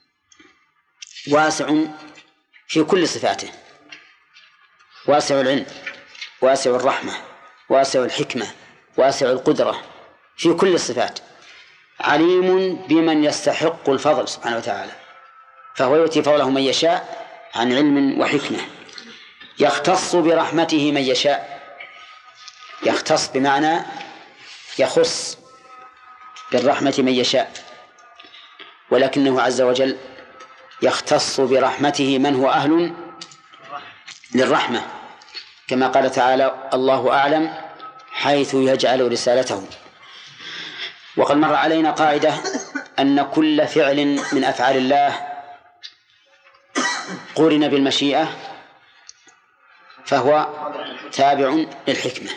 واسع في كل صفاته، واسع العلم واسع الرحمة واسع الحكمة واسع القدرة في كل الصفات، عليم بمن يستحق الفضل سبحانه وتعالى، فهو يؤتي فضله من يشاء عن علم وحكمة. يختص برحمته من يشاء، يختص بمعنى يخص بالرحمة من يشاء، ولكنه عز وجل يختص برحمته من هو أهل للرحمة، كما قال تعالى الله أعلم حيث يجعل رسالته. وقد مر علينا قاعدة أن كل فعل من أفعال الله قرن بالمشيئة فهو تابع للحكمة،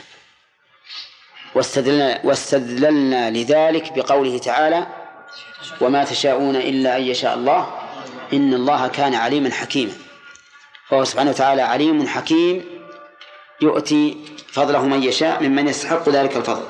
واستدللنا لذلك بقوله تعالى وما تشاءون إلا أن يشاء الله إن الله كان عليما حكيما. فهو سبحانه وتعالى عليم حكيم يؤتي فضله من يشاء ممن يستحق ذلك الفضل،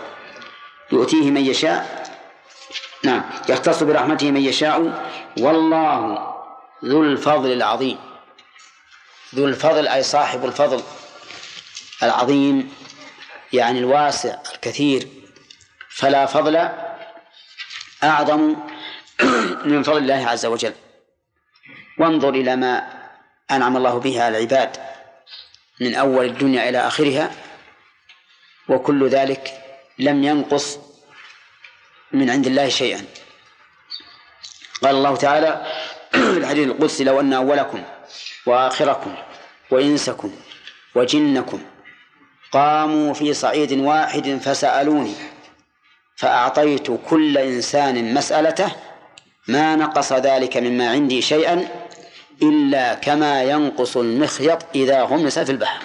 يؤتيه من يشاء، نعم، يختص برحمته من يشاء والله ذو الفضل العظيم. ذو الفضل أي صاحب الفضل العظيم، يعني الواسع الكثير، فلا فضل أعظم من فضل الله عز وجل. وانظر إلى ما أنعم الله به على العباد من أول الدنيا إلى آخرها، وكل ذلك لم ينقص من عند الله شيئا. قال الله تعالى في الحديث القدسي: لو أن أولكم وآخركم وإنسكم وجنكم قاموا في صعيد واحد فسألوني فأعطيت كل إنسان مسألته ما نقص ذلك مما عندي شيئا إلا كما ينقص المخيط إذا غمس في البحر.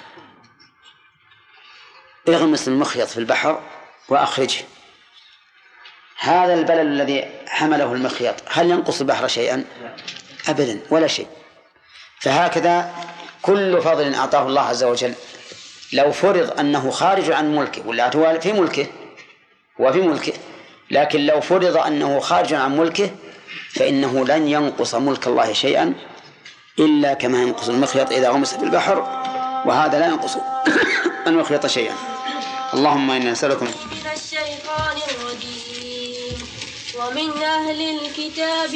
اغمس المخيط في البحر وأخرجه. هذا البلل الذي حمله المخيط هل ينقص البحر شيئا؟ أبدا، ولا شيء. فهكذا كل فضل أعطاه الله عز وجل لو فرض أنه خارج عن ملكه، ولا هو في ملكه، هو في ملكه، لكن لو فرض أنه خارج عن ملكه فإنه لن ينقص ملك الله شيئا إلا كما ينقص المخيط إذا غمس في البحر، وهذا لا ينقص المخيط شيئا. اللهم إنا نسألكم من الشيطان الرجيم. ومن أهل الكتاب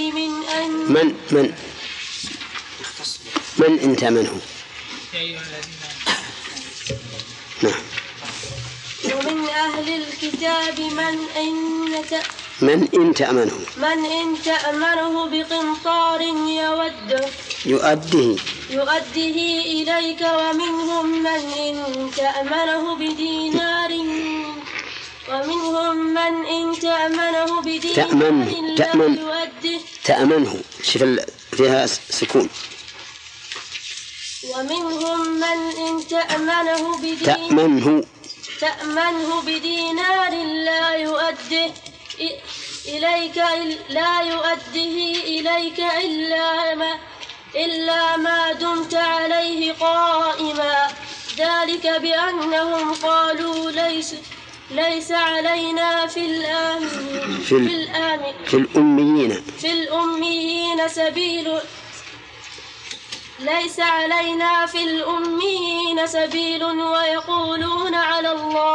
من إن تأمنه. نعم. ومن أهل الكتاب من إن تأمنه بقنطار يؤديه إليك، ومنهم من إن تأمنه بدينار تأمنه شوف فيها سكون. ومنهم من إن تأمنه بدينار لا يؤديه إليك إلا ما دمت عليه قائما. ذلك بأنهم قالوا ليس علينا في الأميين سبيل ليس علينا في الأميين سبيل ويقولون على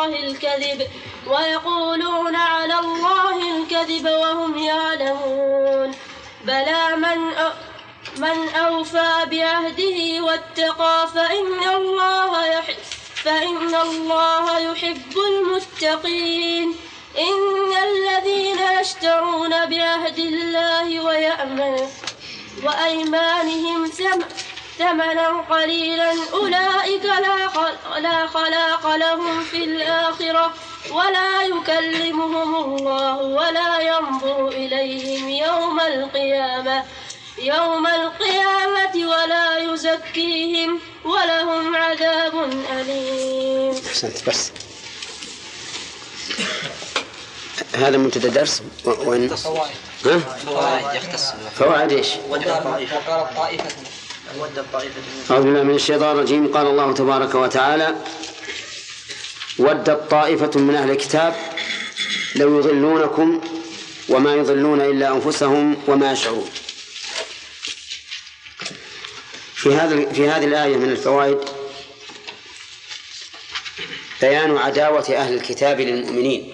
الله الكذب وهم يعلمون. بلى من أوفى بعهده واتقى فإن الله يحب المتقين. إن الذين يشترون بعهد الله وأيمانهم ثمنا قليلا أولئك لا خلاق لهم في الآخرة ولا يكلمهم الله ولا ينظر إليهم يوم القيامة ولا يزكيهم ولهم عذاب أليم. أحسنت. بس هذا منتدى درس وإن فوائد إيش؟ أعوذ بالله من الشيطان الرجيم. قال الله تبارك وتعالى: ودت طائفة من أهل الكتاب لو يضلونكم وما يضلون إلا أنفسهم وما يشعرون. في هذه الآية من الفوائد بيان عداوة أهل الكتاب للمؤمنين،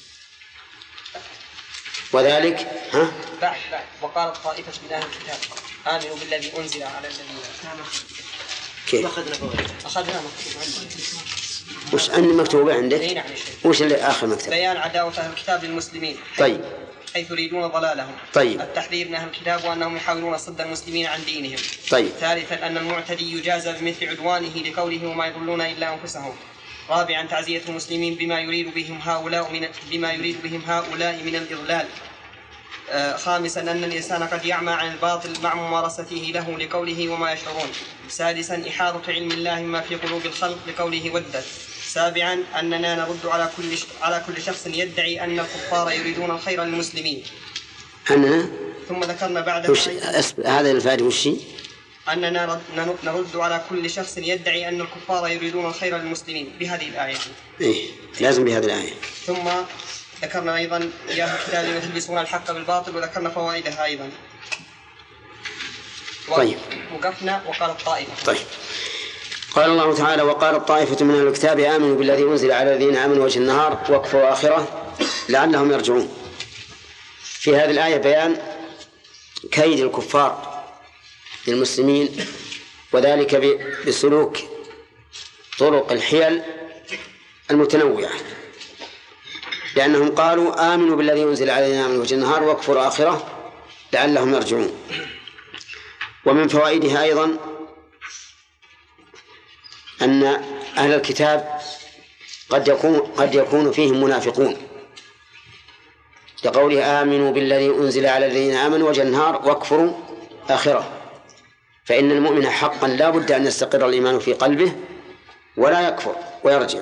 وذلك وقالت طائفة من أهل الكتاب آمنوا بالذي أنزل على الذين كيف؟ أخذنا وش أني مكتوبة عندك؟ وش اللي آخر مكتوب؟ بيان عداوة أهل الكتاب للمسلمين. طيب. حيث يريدون ضلالهم. طيب. التحذير من أهل الكتاب وأنهم يحاولون صد المسلمين عن دينهم. طيب. ثالثا أن المعتدي يجازى بمثل عدوانه لقوله وما يضلون إلا أنفسهم. رابعا تعزية المسلمين بما يريد بهم هؤلاء من الإضلال. خامسا أن الإنسان قد يعمى عن الباطل مع ممارسته له لقوله وما يشعرون. سادسا إحاطة علم الله ما في قلوب الخلق لقوله ودت. سابعا أننا نرد على كل شخص يدعي أن الكفار يريدون الخير للمسلمين. ثم ذكرنا بعد هذا الفائدة وشي؟ أننا نرد على كل شخص يدعي أن الكفار يريدون الخير للمسلمين بهذه الآية. لازم بهذه الآية. ثم ذكرنا أيضا يا أهل الكتاب لم تلبسون الحق بالباطل، وذكرنا فوائدها أيضا. طيب. وقفنا وقال الطائفة. طيب. قال الله تعالى: وقال الطائفة من أهل الكتاب آمنوا بالذي أنزل على الذين آمنوا وجه النهار واكفروا آخره لعلهم يرجعون. في هذه الآية بيان كيد الكفار للمسلمين، وذلك بسلوك طرق الحيل المتنوعة، لأنهم قالوا آمنوا بالذي أنزل على الذين آمنوا وجه النهار واكفروا آخره لعلهم يرجعون. ومن فوائدها أيضا أن أهل الكتاب قد يكون فيهم منافقون، لقوله آمنوا بالذي أنزل على الذين آمنوا وجه النهار واكفروا آخره، فإن المؤمن حقا لا بد أن يستقر الإيمان في قلبه ولا يكفر ويرجع.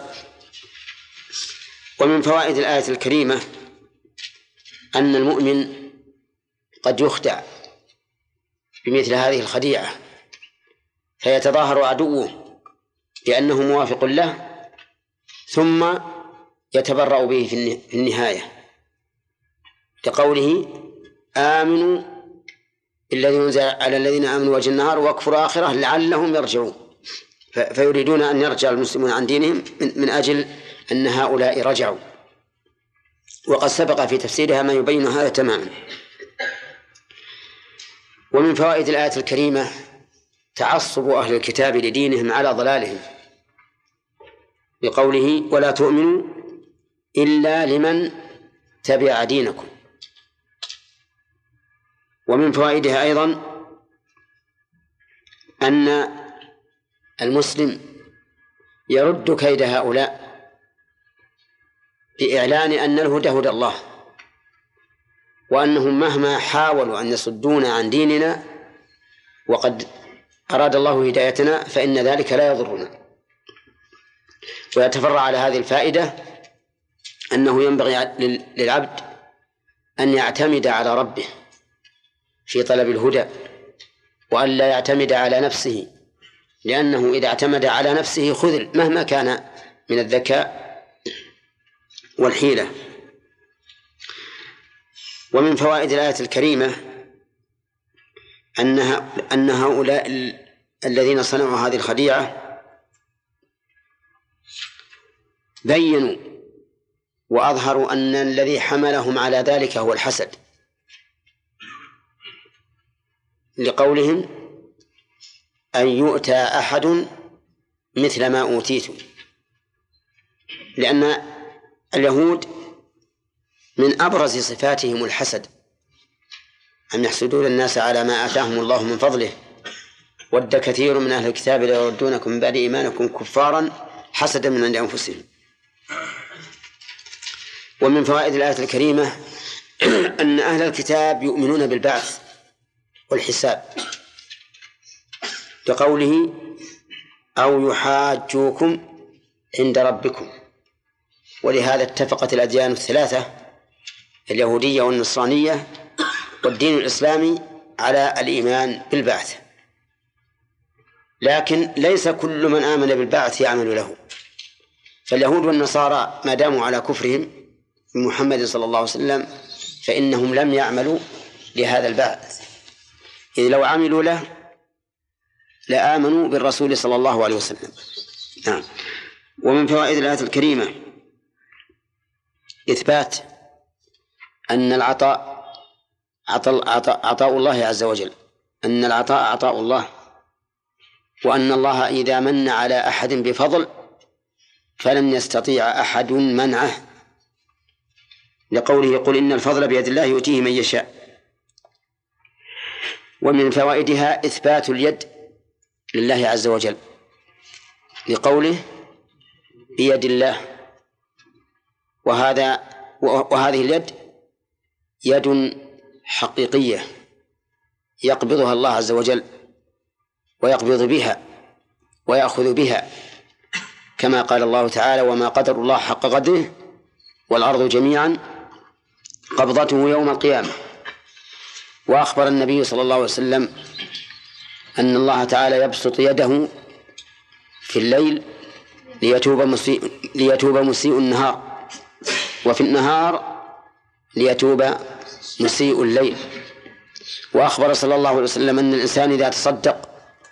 ومن فوائد الآية الكريمة أن المؤمن قد يخدع بمثل هذه الخديعة، فيتظاهر عدوه بأنه موافق له ثم يتبرأ به في النهاية، كقوله آمنوا بالذي أنزل على الذين آمنوا وجه النهار واكفروا آخره لعلهم يرجعون، فيريدون أن يرجع المسلمون عن دينهم من أجل أن هؤلاء رجعوا. وقد سبق في تفسيرها ما يبين هذا تماما. ومن فوائد الآية الكريمة تعصب أهل الكتاب لدينهم على ضلالهم، بقوله ولا تؤمنوا إلا لمن تبع دينكم. ومن فوائدها أيضا أن المسلم يرد كيد هؤلاء بإعلان أن الهدى هدى الله، وأنهم مهما حاولوا أن يصدونا عن ديننا وقد أراد الله هدايتنا فإن ذلك لا يضرنا. ويتفرع على هذه الفائدة أنه ينبغي للعبد أن يعتمد على ربه في طلب الهدى، وأن لا يعتمد على نفسه، لأنه إذا اعتمد على نفسه خذل مهما كان من الذكاء والحيلة. ومن فوائد الآية الكريمة أن هؤلاء الذين صنعوا هذه الخديعة بيّنوا وأظهروا أن الذي حملهم على ذلك هو الحسد، لقولهم أن يؤتى أحد مثل ما أوتيتم، لأن اليهود من أبرز صفاتهم الحسد، أن يحسدون الناس على ما آتاهم الله من فضله، ود كثير من أهل الكتاب ليردونكم من بعد إيمانكم كفارا حسدا من عند أنفسهم. ومن فوائد الآية الكريمة أن أهل الكتاب يؤمنون بالبعث والحساب، كقوله أو يحاجوكم عند ربكم. ولهذا اتفقت الأديان الثلاثة اليهودية والنصرانية والدين الإسلامي على الإيمان بالبعث، لكن ليس كل من آمن بالبعث يعمل له. فاليهود والنصارى ما داموا على كفرهم بمحمد صلى الله عليه وسلم فإنهم لم يعملوا لهذا البعث، إذ لو عملوا له لآمنوا بالرسول صلى الله عليه وسلم. نعم. ومن فوائد الآية الكريمة إثبات أن العطاء عطاء الله عز وجل، أن العطاء عطاء الله، وأن الله إذا من على أحد بفضل فلن يستطيع أحد منعه، لقوله قل إن الفضل بيد الله يؤتيه من يشاء. ومن فوائدها إثبات اليد لله عز وجل، لقوله بيد الله، وهذه اليد يد حقيقية يقبضها الله عز وجل ويقبض بها ويأخذ بها، كما قال الله تعالى وما قدر الله حق قدره والأرض جميعا قبضته يوم القيامة. وأخبر النبي صلى الله عليه وسلم أن الله تعالى يبسط يده في الليل ليتوب مسيء النهار، وفي النهار ليتوب مسيء الليل. وأخبر صلى الله عليه وسلم أن الإنسان إذا تصدق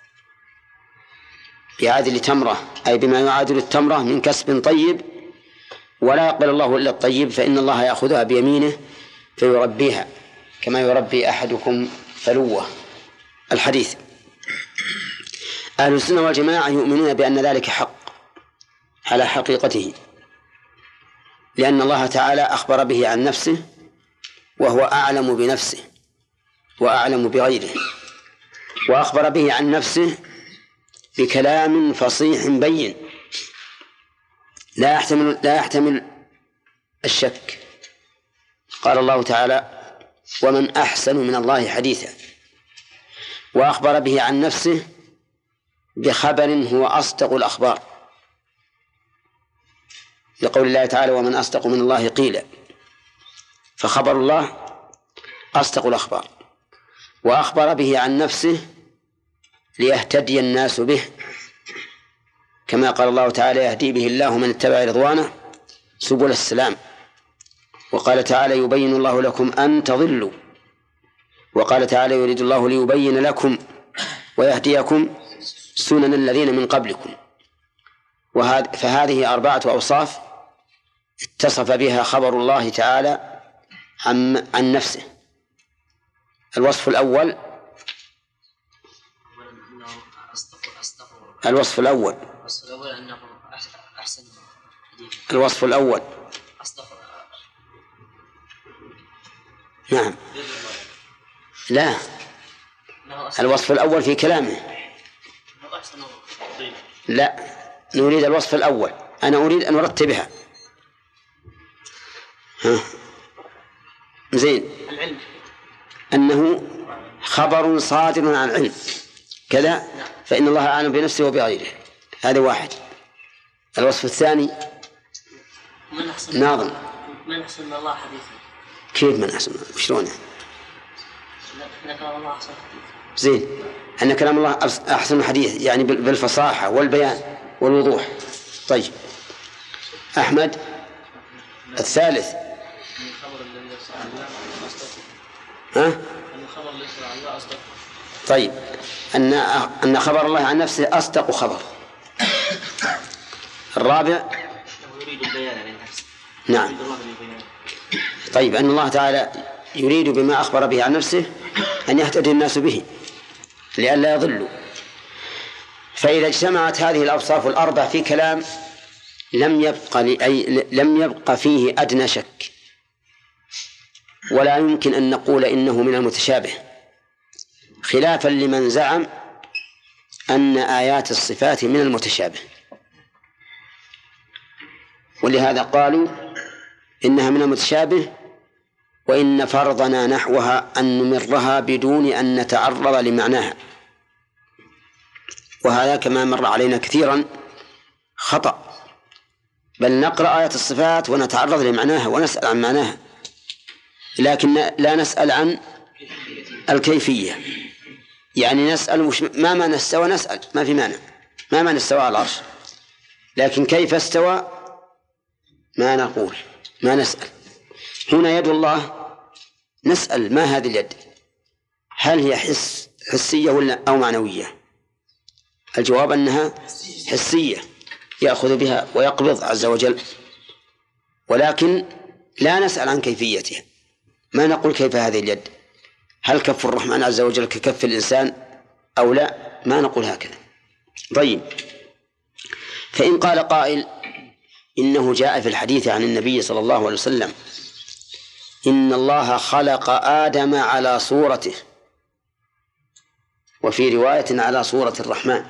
بعادل تمرة، أي بما يعادل التمرة من كسب طيب، ولا يقبل الله إلا الطيب، فإن الله يأخذها بيمينه فيربيها كما يربي أحدكم فلوة. الحديث. أهل السنة والجماعة يؤمنون بأن ذلك حق على حقيقته، لأن الله تعالى أخبر به عن نفسه وهو أعلم بنفسه وأعلم بغيره، وأخبر به عن نفسه بكلام فصيح بين لا يحتمل الشك. قال الله تعالى: ومن أحسن من الله حديثا. وأخبر به عن نفسه بخبر هو أصدق الأخبار، لقول الله تعالى: ومن أصدق من الله قيلا، فخبر الله أصدق الأخبار. وأخبر به عن نفسه ليهتدي الناس به، كما قال الله تعالى: يهدي به الله من اتبع رضوانه سبل السلام. وقال تعالى: يبين الله لكم أن تضلوا. وقال تعالى: يريد الله ليبين لكم ويهديكم سنن الذين من قبلكم. فهذه 4 أوصاف اتصف بها خبر الله تعالى عن نفسه. الوصف الأول أنه أحسن حديث. الوصف الأول نعم، لا، الوصف الأول في كلامه، لا، نريد الوصف الأول. أنا أريد أن أرتبها. زين. العلم أنه خبر صادر عن علم كذا، فإن الله أعلم بنفسه وبغيره. هذا واحد. الوصف الثاني ناظم: من أحسن من الله حديثا. كيف من أحسن؟ شلونه؟ أن كلام الله أحسن حديث. زين، أن كلام الله أحسن حديث، يعني بالفصاحة والبيان والوضوح. طيب، أحمد الثالث. ها؟ طيب، أن خبر الله عن نفسه أصدق خبر. الرابع يريد البيان عن نفسه. نعم. طيب، أن الله تعالى يريد بما أخبر به عن نفسه أن يهتدي الناس به لئلا يضلوا. فإذا اجتمعت هذه الأوصاف الأربع في كلام لم يبق فيه أدنى شك، ولا يمكن أن نقول إنه من المتشابه، خلافا لمن زعم أن آيات الصفات من المتشابه، ولهذا قالوا إنها من المتشابه، وإن فرضنا نحوها أن نمرها بدون أن نتعرض لمعناها. وهذا كما مر علينا كثيرا خطأ، بل نقرأ آيات الصفات ونتعرض لمعناها ونسأل عن معناها، لكن لا نسأل عن الكيفية. يعني نسأل ما معنى استوى، نسأل ما في معنى، ما معنى استوى على العرش، لكن كيف استوى ما نقول، ما نسأل. هنا يد الله نسأل ما هذه اليد، هل هي حسية ولا أو معنوية؟ الجواب أنها حسية، يأخذ بها ويقبض عز وجل، ولكن لا نسأل عن كيفيتها. ما نقول كيف هذه اليد، هل كف الرحمن عز وجل ككف الإنسان أو لا، ما نقول هكذا. طيب، فإن قال قائل إنه جاء في الحديث عن النبي صلى الله عليه وسلم إن الله خلق آدم على صورته، وفي رواية على صورة الرحمن،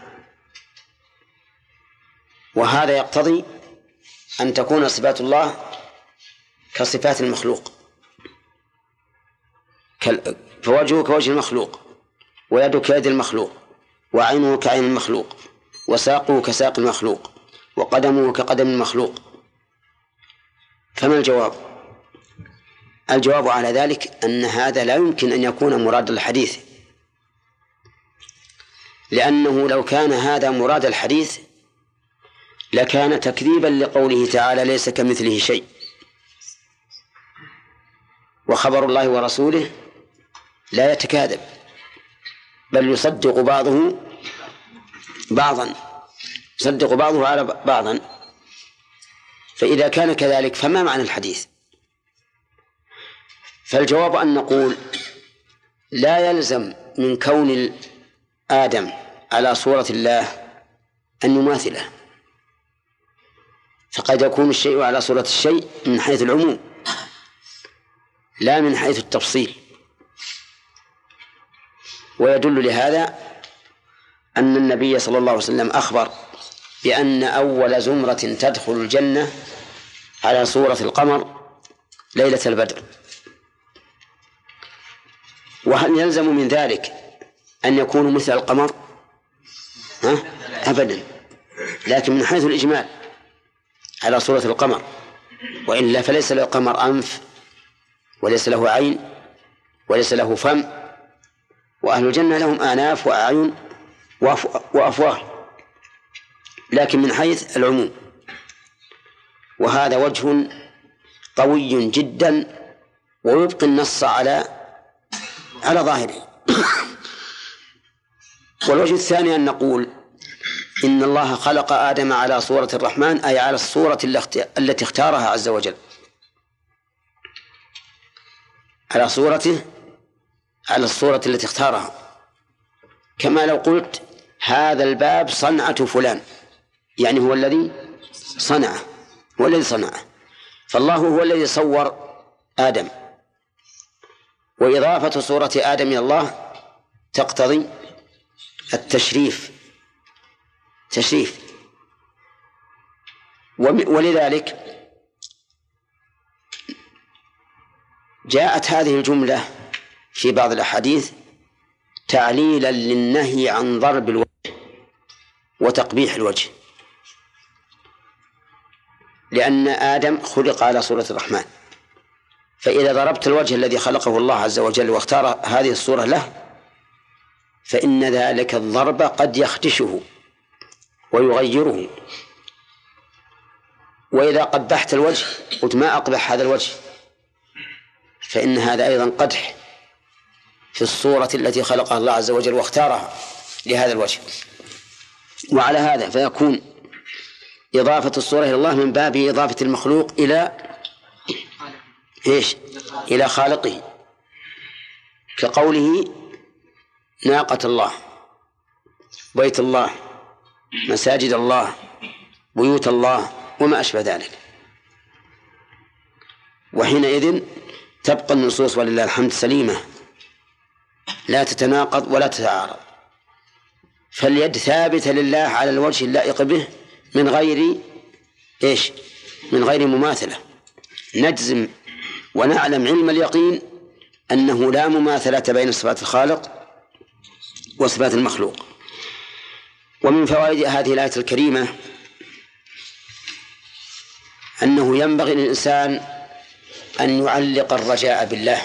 وهذا يقتضي أن تكون صفات الله كصفات المخلوق، فوجهه كوجه المخلوق، ويده كيد المخلوق، وعينه كعين المخلوق، وساقه كساق المخلوق، وقدمه كقدم المخلوق. فما الجواب؟ الجواب على ذلك أن هذا لا يمكن أن يكون مراد الحديث، لأنه لو كان هذا مراد الحديث لكان تكذيبا لقوله تعالى ليس كمثله شيء، وخبر الله ورسوله لا يتكاذب، بل يصدق بعضه بعضا، يصدق بعضه على بعضا. فإذا كان كذلك فما معنى الحديث؟ فالجواب أن نقول لا يلزم من كون آدم على صورة الله أن يماثله، فقد يكون الشيء على صورة الشيء من حيث العموم لا من حيث التفصيل. ويدل لهذا أن النبي صلى الله عليه وسلم أخبر بأن أول زمرة تدخل الجنة على صورة القمر ليلة البدر. وهل يلزم من ذلك أن يكونوا مثل القمر؟ أبدا، لكن من حيث الإجمال على صورة القمر، وإلا فليس للقمر أنف وليس له عين وليس له فم، وأهل الجنة لهم آناف وأعين وأفواه، لكن من حيث العموم. وهذا وجه قوي جدا ويبقي النص على ظاهره. والوجه الثاني أن نقول إن الله خلق آدم على صورة الرحمن، أي على الصورة التي اختارها عز وجل، على الصورة التي اختارها، كما لو قلت هذا الباب صنعة فلان، يعني هو الذي صنعه، فالله هو الذي صور آدم. وإضافة صورة آدم إلى الله تقتضي التشريف، ولذلك جاءت هذه الجملة في بعض الأحاديث تعليلا للنهي عن ضرب الوجه وتقبيح الوجه، لأن آدم خلق على صورة الرحمن، فإذا ضربت الوجه الذي خلقه الله عز وجل واختار هذه الصورة له فإن ذلك الضرب قد يخدشه ويغيره. وإذا قبحت الوجه قلت ما أقبح هذا الوجه، فإن هذا أيضا قدح في الصورة التي خلقها الله عز وجل واختارها لهذا الوجه. وعلى هذا فيكون إضافة الصورة إلى الله من باب إضافة المخلوق إلى خالقه، كقوله ناقة الله، بيت الله، مساجد الله، بيوت الله، وما أشبه ذلك. وحينئذ تبقى النصوص ولله الحمد سليمة لا تتناقض ولا تتعارض، فاليد ثابتة لله على الوجه اللائق به من غير مماثلة. نجزم ونعلم علم اليقين أنه لا مماثلة بين صفات الخالق وصفات المخلوق. ومن فوائد هذه الآية الكريمة أنه ينبغي للإنسان أن يعلق الرجاء بالله،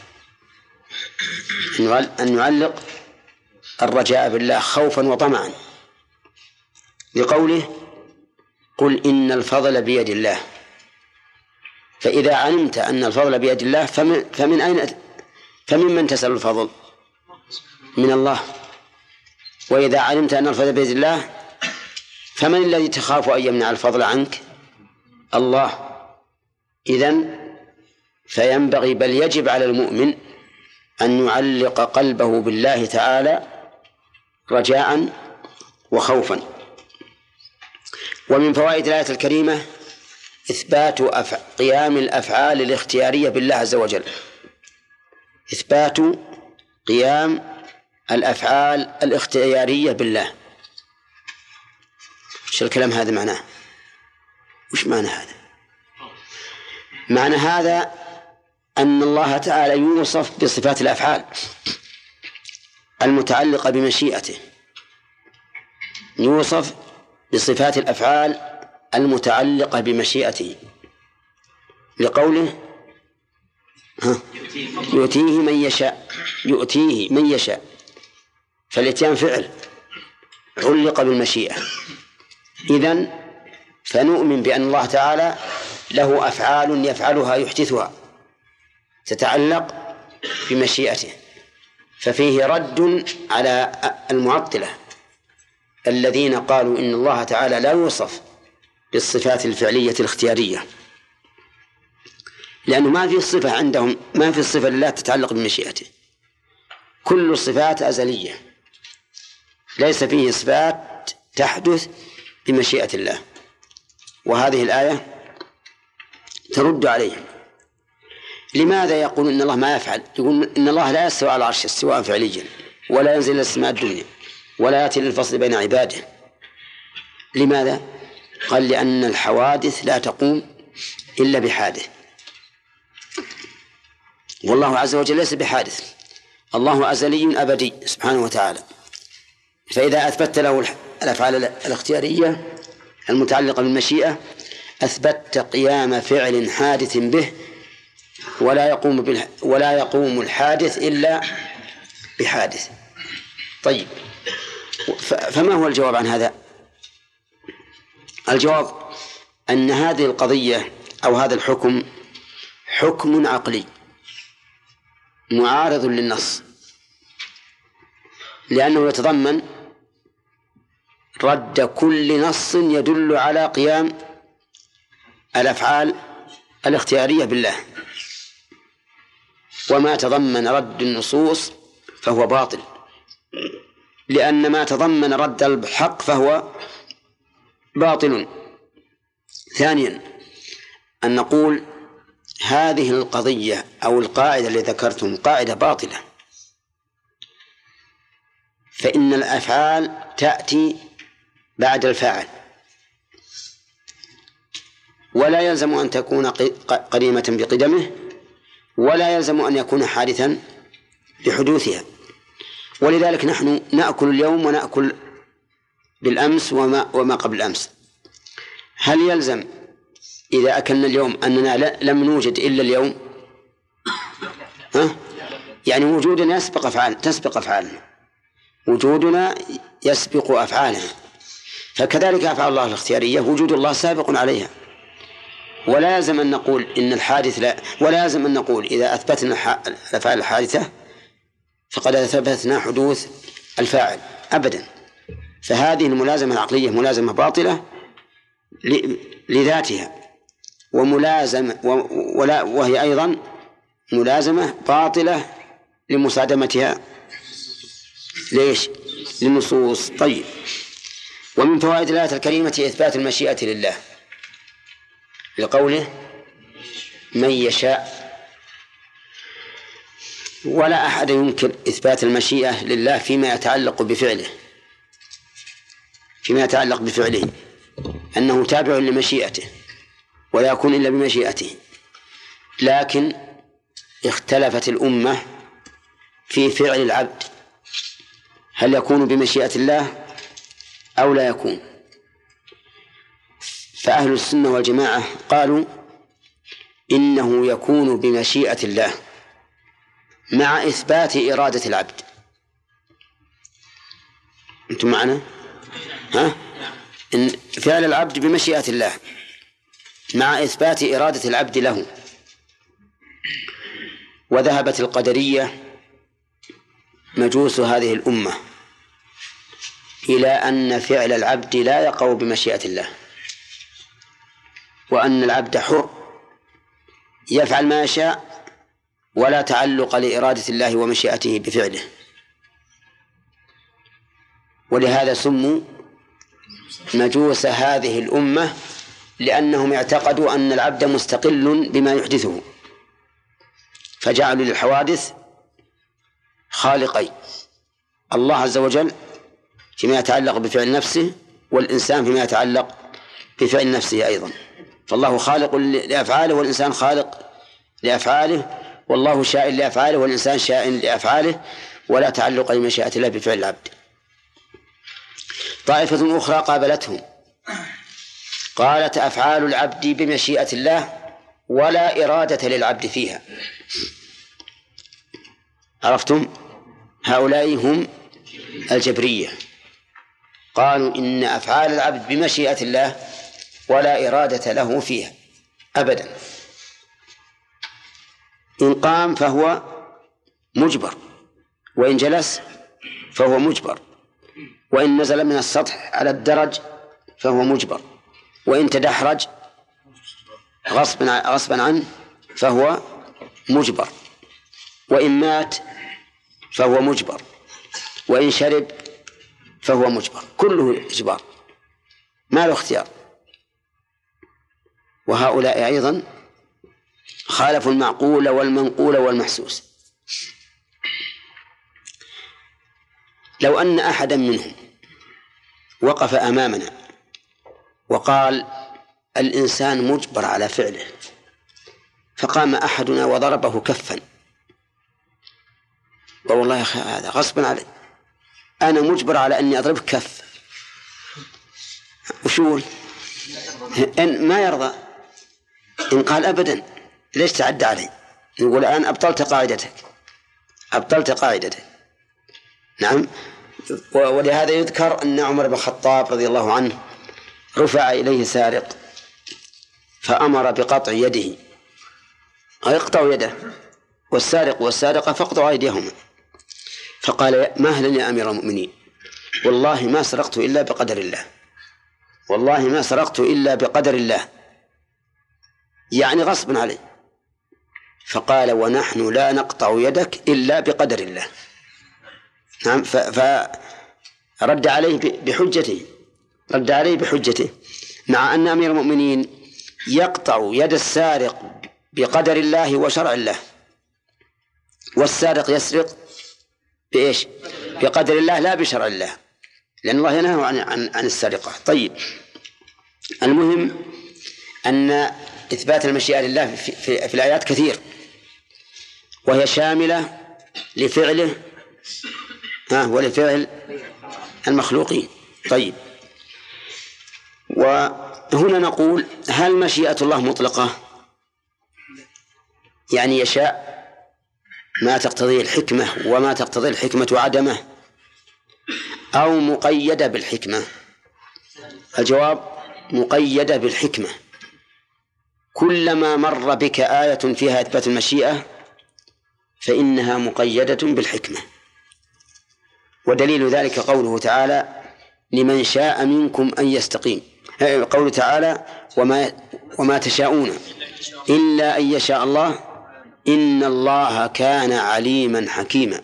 أن يعلق الرجاء بالله خوفا وطمعا، لقوله قل إن الفضل بيد الله. فإذا علمت أن الفضل بيد الله فمن تسأل الفضل؟ من الله. وإذا علمت أن الفضل بيد الله فمن الذي تخاف أن يمنع الفضل عنك؟ الله. إذن فينبغي بل يجب على المؤمن أن يعلق قلبه بالله تعالى رجاء وخوفا. ومن فوائد الآية الكريمة إثبات قيام الأفعال الاختيارية بالله عز وجل، إثبات قيام الأفعال الاختيارية بالله. شو الكلام هذا معناه؟ وش معنى هذا؟ معنى هذا أن الله تعالى يوصف بصفات الأفعال المتعلقة بمشيئته، يوصف بصفات الأفعال المتعلقة بمشيئته، لقوله يؤتيه من يشاء، فالإتيان فعل علق بالمشيئة. إذن فنؤمن بأن الله تعالى له أفعال يفعلها يحدثها تتعلق بمشيئته، ففيه رد على المعطلة الذين قالوا إن الله تعالى لا يوصف بالصفات الفعلية الاختيارية، لأنه ما في صفة عندهم، ما في صفة لله تتعلق بمشيئته، كل الصفات أزلية، ليس فيه صفات تحدث بمشيئة الله. وهذه الآية ترد عليهم. لماذا يقول إن الله ما يفعل؟ يقول إن الله لا يستوى على العرش استواء فعليا، ولا ينزل إلى السماء الدنيا، ولا يأتي للفصل بين عباده. لماذا؟ قال لأن الحوادث لا تقوم إلا بحادث، والله عز وجل ليس بحادث، الله أزلي أبدي سبحانه وتعالى. فإذا أثبت له الأفعال الاختيارية المتعلقة بالمشيئة أثبت قيام فعل حادث به، ولا يقوم الحادث إلا بحادث. طيب، فما هو الجواب عن هذا؟ الجواب أن هذه القضية أو هذا الحكم حكم عقلي معارض للنص، لأنه يتضمن رد كل نص يدل على قيام الأفعال الاختيارية بالله، وما تضمن رد النصوص فهو باطل، لأن ما تضمن رد الحق فهو باطل. ثانيا، أن نقول هذه القضية أو القاعدة اللي ذكرتم قاعدة باطلة، فإن الأفعال تأتي بعد الفاعل، ولا يلزم أن تكون قديمة بقدمه، ولا يلزم أن يكون حادثا بحدوثها. ولذلك نحن نأكل اليوم ونأكل بالأمس وما قبل الأمس. هل يلزم إذا أكلنا اليوم أننا لم نوجد إلا اليوم؟ يعني وجودنا تسبق أفعالنا، وجودنا يسبق أفعالنا، فكذلك أفعال الله الاختيارية وجود الله سابق عليها. ولا يلزم أن نقول إن الحادث ولا يلزم أن نقول إذا أثبتنا الأفعال الحادثة فقد أثبتنا حدوث الفاعل أبدا. فهذه الملازمة العقلية ملازمة باطلة لذاتها، وهي أيضا ملازمة باطلة لمصادمتها ليش؟ للنصوص. طيب، ومن فوائد الآية الكريمة إثبات المشيئة لله لقوله من يشاء، ولا أحد ينكر إثبات المشيئة لله فيما يتعلق بفعله أنه تابع لمشيئته ولا يكون إلا بمشيئته. لكن اختلفت الأمة في فعل العبد، هل يكون بمشيئة الله أو لا يكون؟ فأهل السنة والجماعة قالوا إنه يكون بمشيئة الله مع إثبات إرادة العبد. أنتم معنا؟ إن فعل العبد بمشيئة الله مع إثبات إرادة العبد له. وذهبت القدرية مجوس هذه الأمة إلى أن فعل العبد لا يقع بمشيئة الله، وأن العبد حر يفعل ما يشاء ولا تعلق لإرادة الله ومشيئته بفعله. ولهذا سموا مجوس هذه الأمة، لأنهم اعتقدوا أن العبد مستقل بما يحدثه، فجعلوا للحوادث خالقين، الله عز وجل فيما يتعلق بفعل نفسه، والإنسان فيما يتعلق بفعل نفسه أيضا. فالله خالق لأفعاله والإنسان خالق لأفعاله، والله شائن لأفعاله والإنسان شائن لأفعاله، ولا تعلق لمشيئة الله بفعل العبد. طائفة أخرى قابلتهم قالت أفعال العبد بمشيئة الله ولا إرادة للعبد فيها. عرفتم؟ هؤلاء هم الجبرية، قالوا إن أفعال العبد بمشيئة الله ولا إرادة له فيها أبدا، إن قام فهو مجبر وإن جلس فهو مجبر، وإن نزل من السطح على الدرج فهو مجبر، وإن تدحرج غصبا عنه فهو مجبر، وإن مات فهو مجبر، وإن شرب فهو مجبر، كله إجبار ما له اختيار. وهؤلاء أيضا خالفوا المعقول والمنقول والمحسوس. لو أن أحدا منهم وقف أمامنا وقال الإنسان مجبر على فعله، فقام أحدنا وضربه كفا، والله يا أخي هذا غصبا علي، أنا مجبر على أني أضربك كف، وشول إن ما يرضى، إن قال أبدا ليش تعدى علي، يقول الآن أبطلت قاعدتك. نعم. ولهذا يذكر أن عمر بن الخطاب رضي الله عنه رفع إليه سارق فأمر بقطع يده، يقطع يده، والسارق والسارقة فاقطعوا أيديهما، فقال مهلا يا أمير المؤمنين، والله ما سرقت إلا بقدر الله، والله ما سرقت إلا بقدر الله، يعني غصب عليه. فقال ونحن لا نقطع يدك إلا بقدر الله. نعم. فرد عليه بحجته، مع أن أمير المؤمنين يقطع يد السارق بقدر الله وشرع الله، والسارق يسرق بإيش؟ بقدر الله لا بشرع الله، لأن الله ينهى عن السرقة. طيب، المهم أن إثبات المشيئة لله في الآيات كثير، وهي شاملة لفعله ولفعل المخلوقين. طيب، وهنا نقول هل مشيئة الله مطلقة، يعني يشاء ما تقتضيه الحكمة وما تقتضي الحكمة عدمه، أو مقيدة بالحكمة؟ الجواب مقيدة بالحكمة. كلما مر بك آية فيها إثبات المشيئة فإنها مقيدة بالحكمة، ودليل ذلك قوله تعالى لمن شاء منكم أن يستقيم، قوله تعالى وما تشاءون إلا أن يشاء الله إن الله كان عليما حكيما.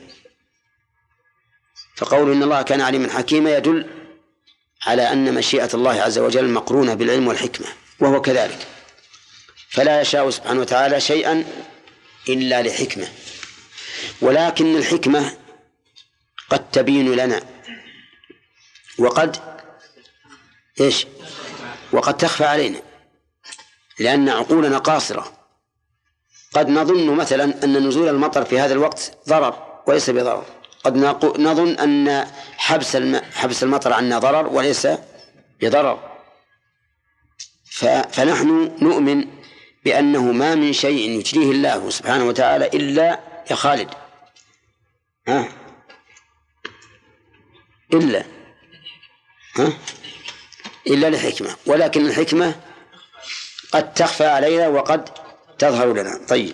فقول إن الله كان عليما حكيما يدل على أن مشيئة الله عز وجل مقرونة بالعلم والحكمة، وهو كذلك، فلا يشاء سبحانه وتعالى شيئا إلا لحكمة. ولكن الحكمة قد تبين لنا وقد تخفى علينا، لأن عقولنا قاصرة. قد نظن مثلا أن نزول المطر في هذا الوقت ضرر وليس بضرر، قد نظن أن حبس المطر عنا ضرر وليس بضرر. فنحن نؤمن بأنه ما من شيء يجريه الله سبحانه وتعالى إلا يا خالد إلا لحكمة، ولكن الحكمة قد تخفى علينا وقد تظهر لنا. طيب،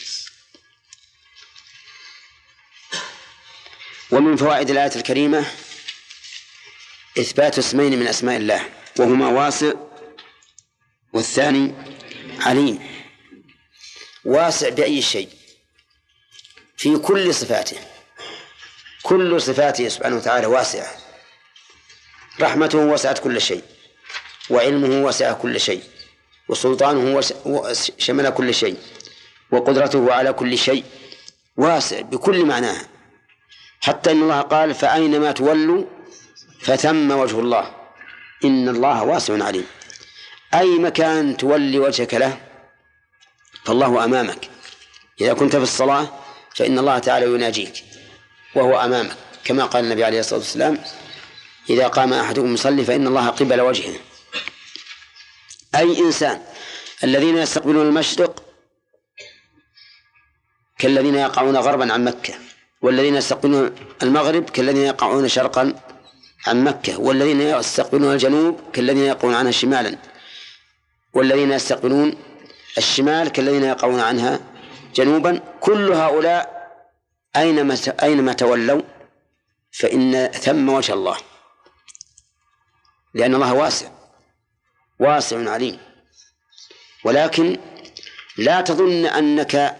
ومن فوائد الآية الكريمة إثبات اسمين من أسماء الله، وهما واسع والثاني عليم. واسع بأي شيء؟ في كل صفاته، كل صفاته سبحانه وتعالى واسعة، رحمته وسعت كل شيء، وعلمه وسع كل شيء، وسلطانه شمل كل شيء، وقدرته على كل شيء، واسع بكل معناها، حتى إن الله قال فأينما تولوا فثم وجه الله إن الله واسع عليم. أي مكان تولي وجهك له فالله أمامك. إذا كنت في الصلاة فإن الله تعالى يناجيك وهو أمامك، كما قال النبي عليه الصلاة والسلام إذا قام أحدكم يصلي فإن الله قبل وجهه. أي إنسان، الذين يستقبلون المشرق كالذين يقعون غربا عن مكة، والذين يستقبلون المغرب كالذين يقعون شرقا عن مكة، والذين يستقبلون الجنوب كالذين يقعون عنها شمالا، والذين يستقبلون الشمال كالذين يقعون عنها جنوبا. كل هؤلاء أينما تولوا فإن ثم وجه الله، لأن الله واسع عليم. ولكن لا تظن أن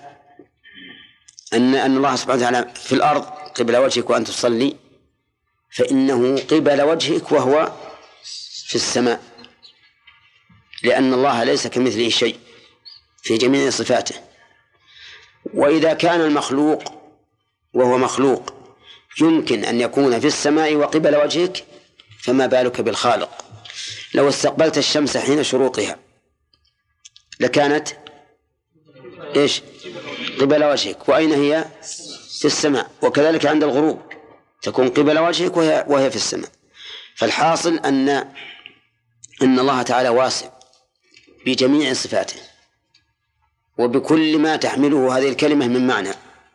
الله سبحانه وتعالى في الأرض قبل وجهك وأنت تصلي، فإنه قبل وجهك وهو في السماء، لأن الله ليس كمثله شيء في جميع صفاته. وإذا كان المخلوق وهو مخلوق يمكن أن يكون في السماء وقبل وجهك، فما بالك بالخالق؟ لو استقبلت الشمس حين شروقها لكانت إيش؟ قبل وجهك، وأين هي؟ في السماء. وكذلك عند الغروب تكون قبل وجهك وهي في السماء. فالحاصل أن الله تعالى واسع بجميع صفاته وبكل ما تحمله هذه الكلمة من معنى.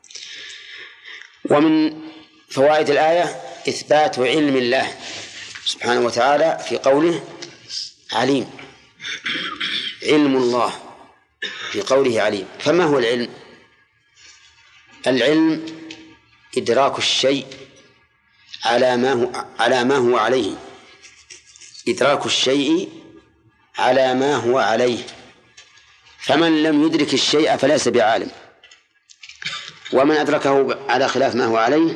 ومن فوائد الآية إثبات علم الله سبحانه وتعالى في قوله عليم، علم الله في قوله عليم. فما هو العلم؟ العلم إدراك الشيء على ما هو عليه، إدراك الشيء على ما هو عليه. فمن لم يدرك الشيء فليس بعالم، ومن أدركه على خلاف ما هو عليه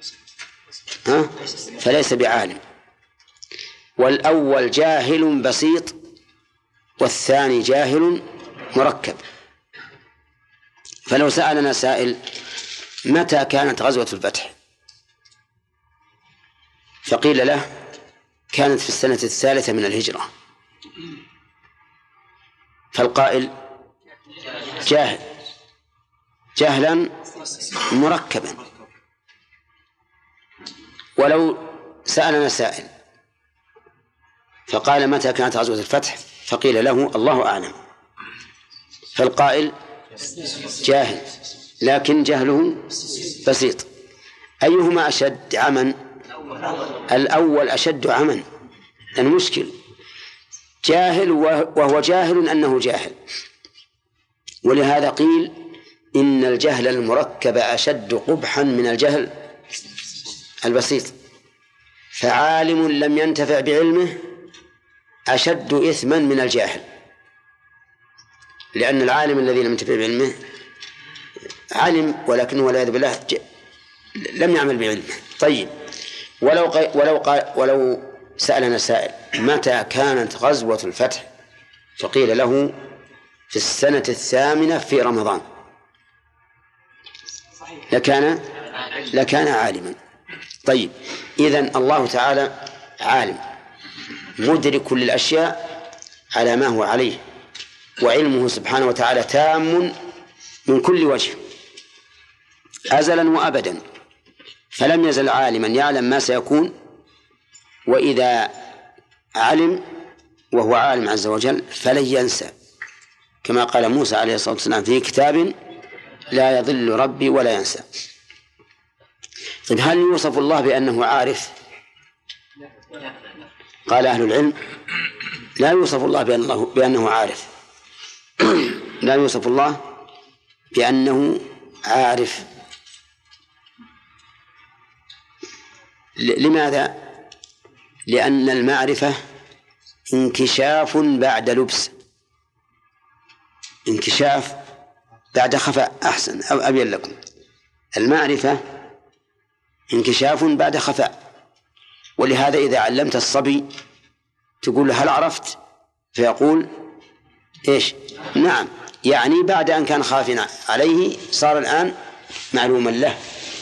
فليس بعالم. والأول جاهل بسيط والثاني جاهل مركب. فلو سألنا سائل متى كانت غزوة الفتح فقيل له كانت في السنة 3 من الهجرة، فالقائل جهلا مركبا. ولو سألنا سائل فقال متى كانت غزوة الفتح فقيل له الله أعلم، فالقائل جاهل لكن جهله بسيط. أيهما أشد عمى؟ الأول أشد عمى، المشكل جاهل وهو جاهل أنه جاهل. ولهذا قيل إن الجهل المركب أشد قبحا من الجهل البسيط. فعالم لم ينتفع بعلمه أشد إثما من الجاهل، لأن العالم الذي لم ينتفع بعلمه علم ولكنه والعياذ بالله لم يعمل بعلمه. طيب، ولو سألنا سائل متى كانت غزوة الفتح فقيل له في السنة 8 في رمضان لكان عالما. طيب، إذن الله تعالى عالم مدرك للأشياء على ما هو عليه، وعلمه سبحانه وتعالى تام من كل وجه أزلا وأبدا، فلم يزل عالما يعلم ما سيكون. وإذا علم وهو عالم عز وجل فلن ينسى، كما قال موسى عليه الصلاة والسلام في كتاب لا يضل ربي ولا ينسى. طيب، هل يوصف الله بأنه عارف؟ قال أهل العلم لا يوصف الله بأنه عارف لا يوصف الله بأنه عارف. لماذا؟ لأن المعرفة انكشاف بعد لبس، انكشاف بعد خفاء. أحسن، أو أبين لكم، المعرفة انكشاف بعد خفاء. ولهذا إذا علمت الصبي تقول له هل عرفت؟ فيقول إيش؟ نعم، يعني بعد أن كان خافنا عليه صار الآن معلوما له.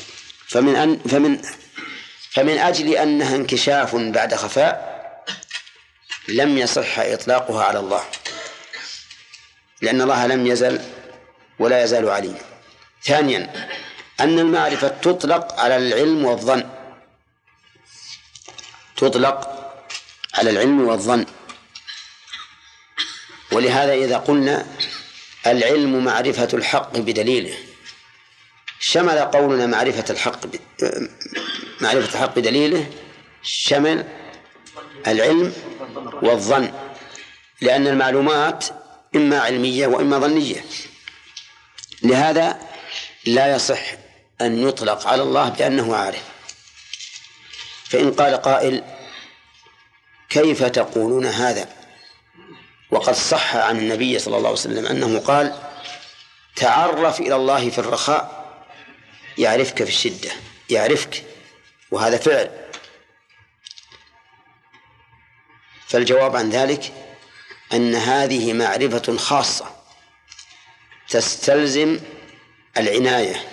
فمن أجل أنها انكشاف بعد خفاء لم يصح إطلاقها على الله، لأن الله لم يزل ولا يزال عليم. ثانيا، أن المعرفة تطلق على العلم والظن، تطلق على العلم والظن. ولهذا إذا قلنا العلم معرفة الحق بدليله شمل قولنا معرفة الحق بدليله شمل العلم والظن، لأن المعلومات إما علمية وإما ظنية. لهذا لا يصح أن يطلق على الله بأنه عارف. فإن قال قائل: كيف تقولون هذا وقد صح عن النبي صلى الله عليه وسلم أنه قال: تعرف إلى الله في الرخاء يعرفك في الشدة، يعرفك، وهذا فعل. فالجواب عن ذلك أن هذه معرفة خاصة تستلزم العناية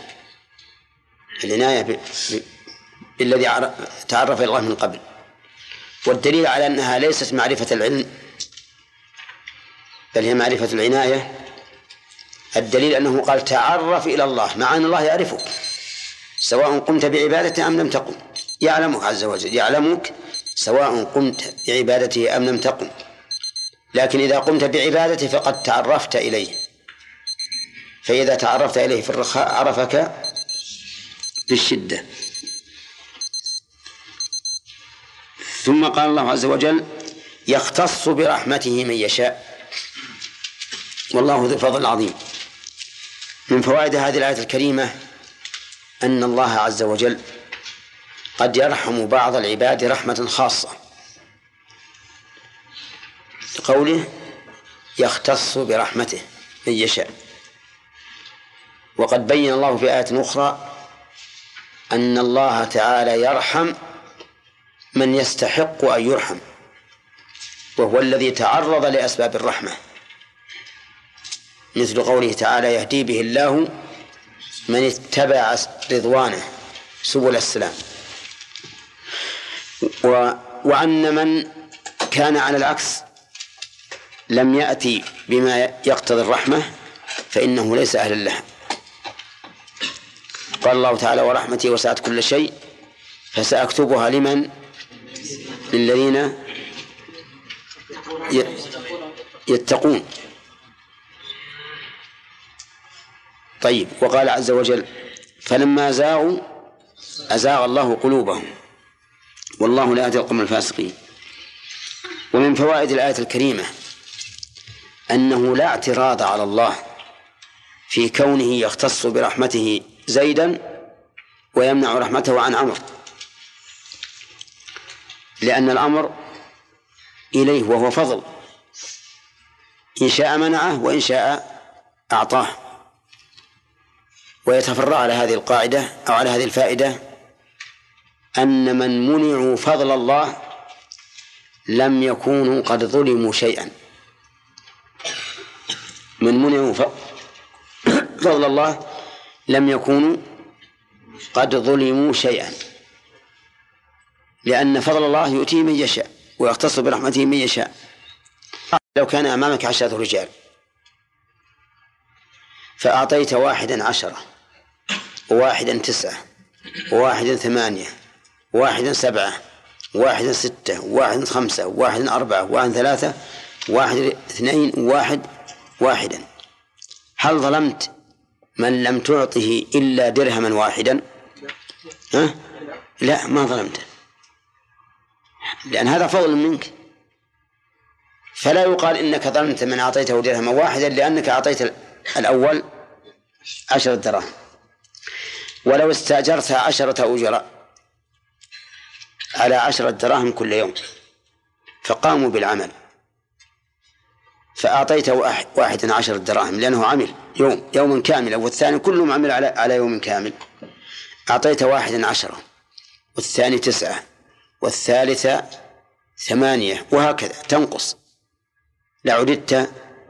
بالذي تعرف إلى الله من قبل. والدليل على أنها ليست معرفة العلم بل هي معرفة العناية، الدليل أنه قال: تعرف إلى الله، مع أن الله يعرفك سواء قمت بعبادته أم لم تقم، يعلمك عز وجل، يعلمك سواء قمت بعبادته أم لم تقم. لكن إذا قمت بعبادته فقد تعرفت إليه، فإذا تعرفت إليه في الرخاء عرفك بالشدة. ثم قال الله عز وجل: يختص برحمته من يشاء والله ذو الفضل العظيم. من فوائد هذه الآية الكريمة أن الله عز وجل قد يرحم بعض العباد رحمة خاصة، قوله: يختص برحمته من يشاء. وقد بين الله في آية أخرى أن الله تعالى يرحم من يستحق أن يرحم، وهو الذي تعرض لأسباب الرحمة، مثل قوله تعالى: يهدي به الله من اتبع رضوانه سبل السلام. وأن من كان على العكس لم يأتي بما يقتضي الرحمة فإنه ليس أهلا لها. قال الله تعالى: ورحمتي وسعت كل شيء فسأكتبها لمن؟ للذين يتقون. طيب، وقال عز وجل: فلما زاغوا أزاغ الله قلوبهم والله لا يهدي القوم الفاسقين. ومن فوائد الآية الكريمة أنه لا اعتراض على الله في كونه يختص برحمته زيدا ويمنع رحمته عن عمرو، لأن الأمر إليه وهو فضل، إن شاء منعه وإن شاء أعطاه. ويتفرع على هذه القاعدة أو على هذه الفائدة أن من منعوا فضل الله لم يكونوا قد ظلموا شيئا. من منعوا فضل الله لم يكونوا قد ظلموا شيئا، لأن فضل الله يؤتيه من يشاء ويختص برحمته من يشاء. لو كان أمامك 10 رجال فأعطيت 1 10 و1 9 و1 8 و1 7 و1 6 و1 5 و1 4 و1 3 و1 2 و1 1، هل ظلمت من لم تعطه إلا درهما واحدا؟ لا، ما ظلمته، لأن هذا فضل منك. فلا يقال إنك ظلمت من أعطيته درهما واحدا لأنك أعطيت الأول 10 دراهم. ولو استأجرت 10 أجراء على 10 دراهم كل يوم فقاموا بالعمل فأعطيت 10 دراهم لأنه عمل يوم كامل، والثاني كلهم عمل على يوم كامل، أعطيت 1 10 والثاني 9 والثالثة 8 وهكذا تنقص، لعددت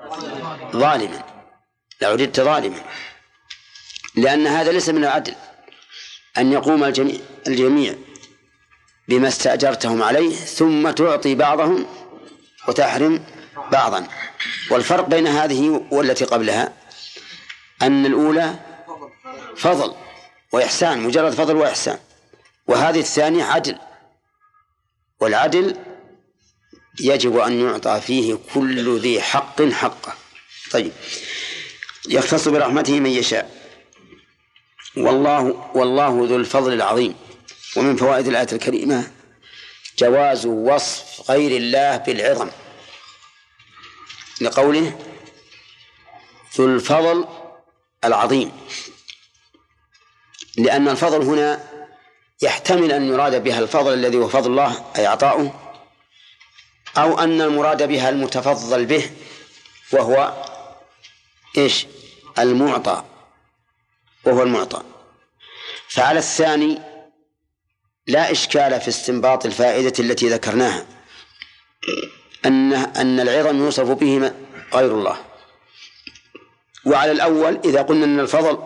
ظالما، لأن هذا ليس من العدل أن يقوم الجميع بما استأجرتهم عليه ثم تعطي بعضهم وتحرم بعضا. والفرق بين هذه والتي قبلها أن الأولى فضل وإحسان، مجرد فضل وإحسان، وهذه الثانية عدل، والعدل يجب أن يعطى فيه كل ذي حق حقه. طيب، يختص برحمته من يشاء والله ذو الفضل العظيم. ومن فوائد الآية الكريمة جواز وصف غير الله بالعظم، لقوله ذو الفضل العظيم، لأن الفضل هنا يحتمل أن يراد بها الفضل الذي هو فضل الله أي عطاؤه، أو أن المراد بها المتفضل به وهو إيش؟ المعطى، وهو المعطى. فعلى الثاني لا إشكال في استنباط الفائدة التي ذكرناها، أن العظم يوصف به غير الله. وعلى الأول إذا قلنا أن الفضل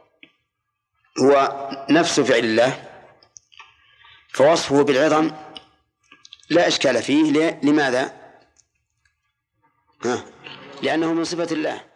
هو نفس فعل الله فوصفه بالعظم لا إشكال فيه. لماذا؟ لأنه من صفة الله.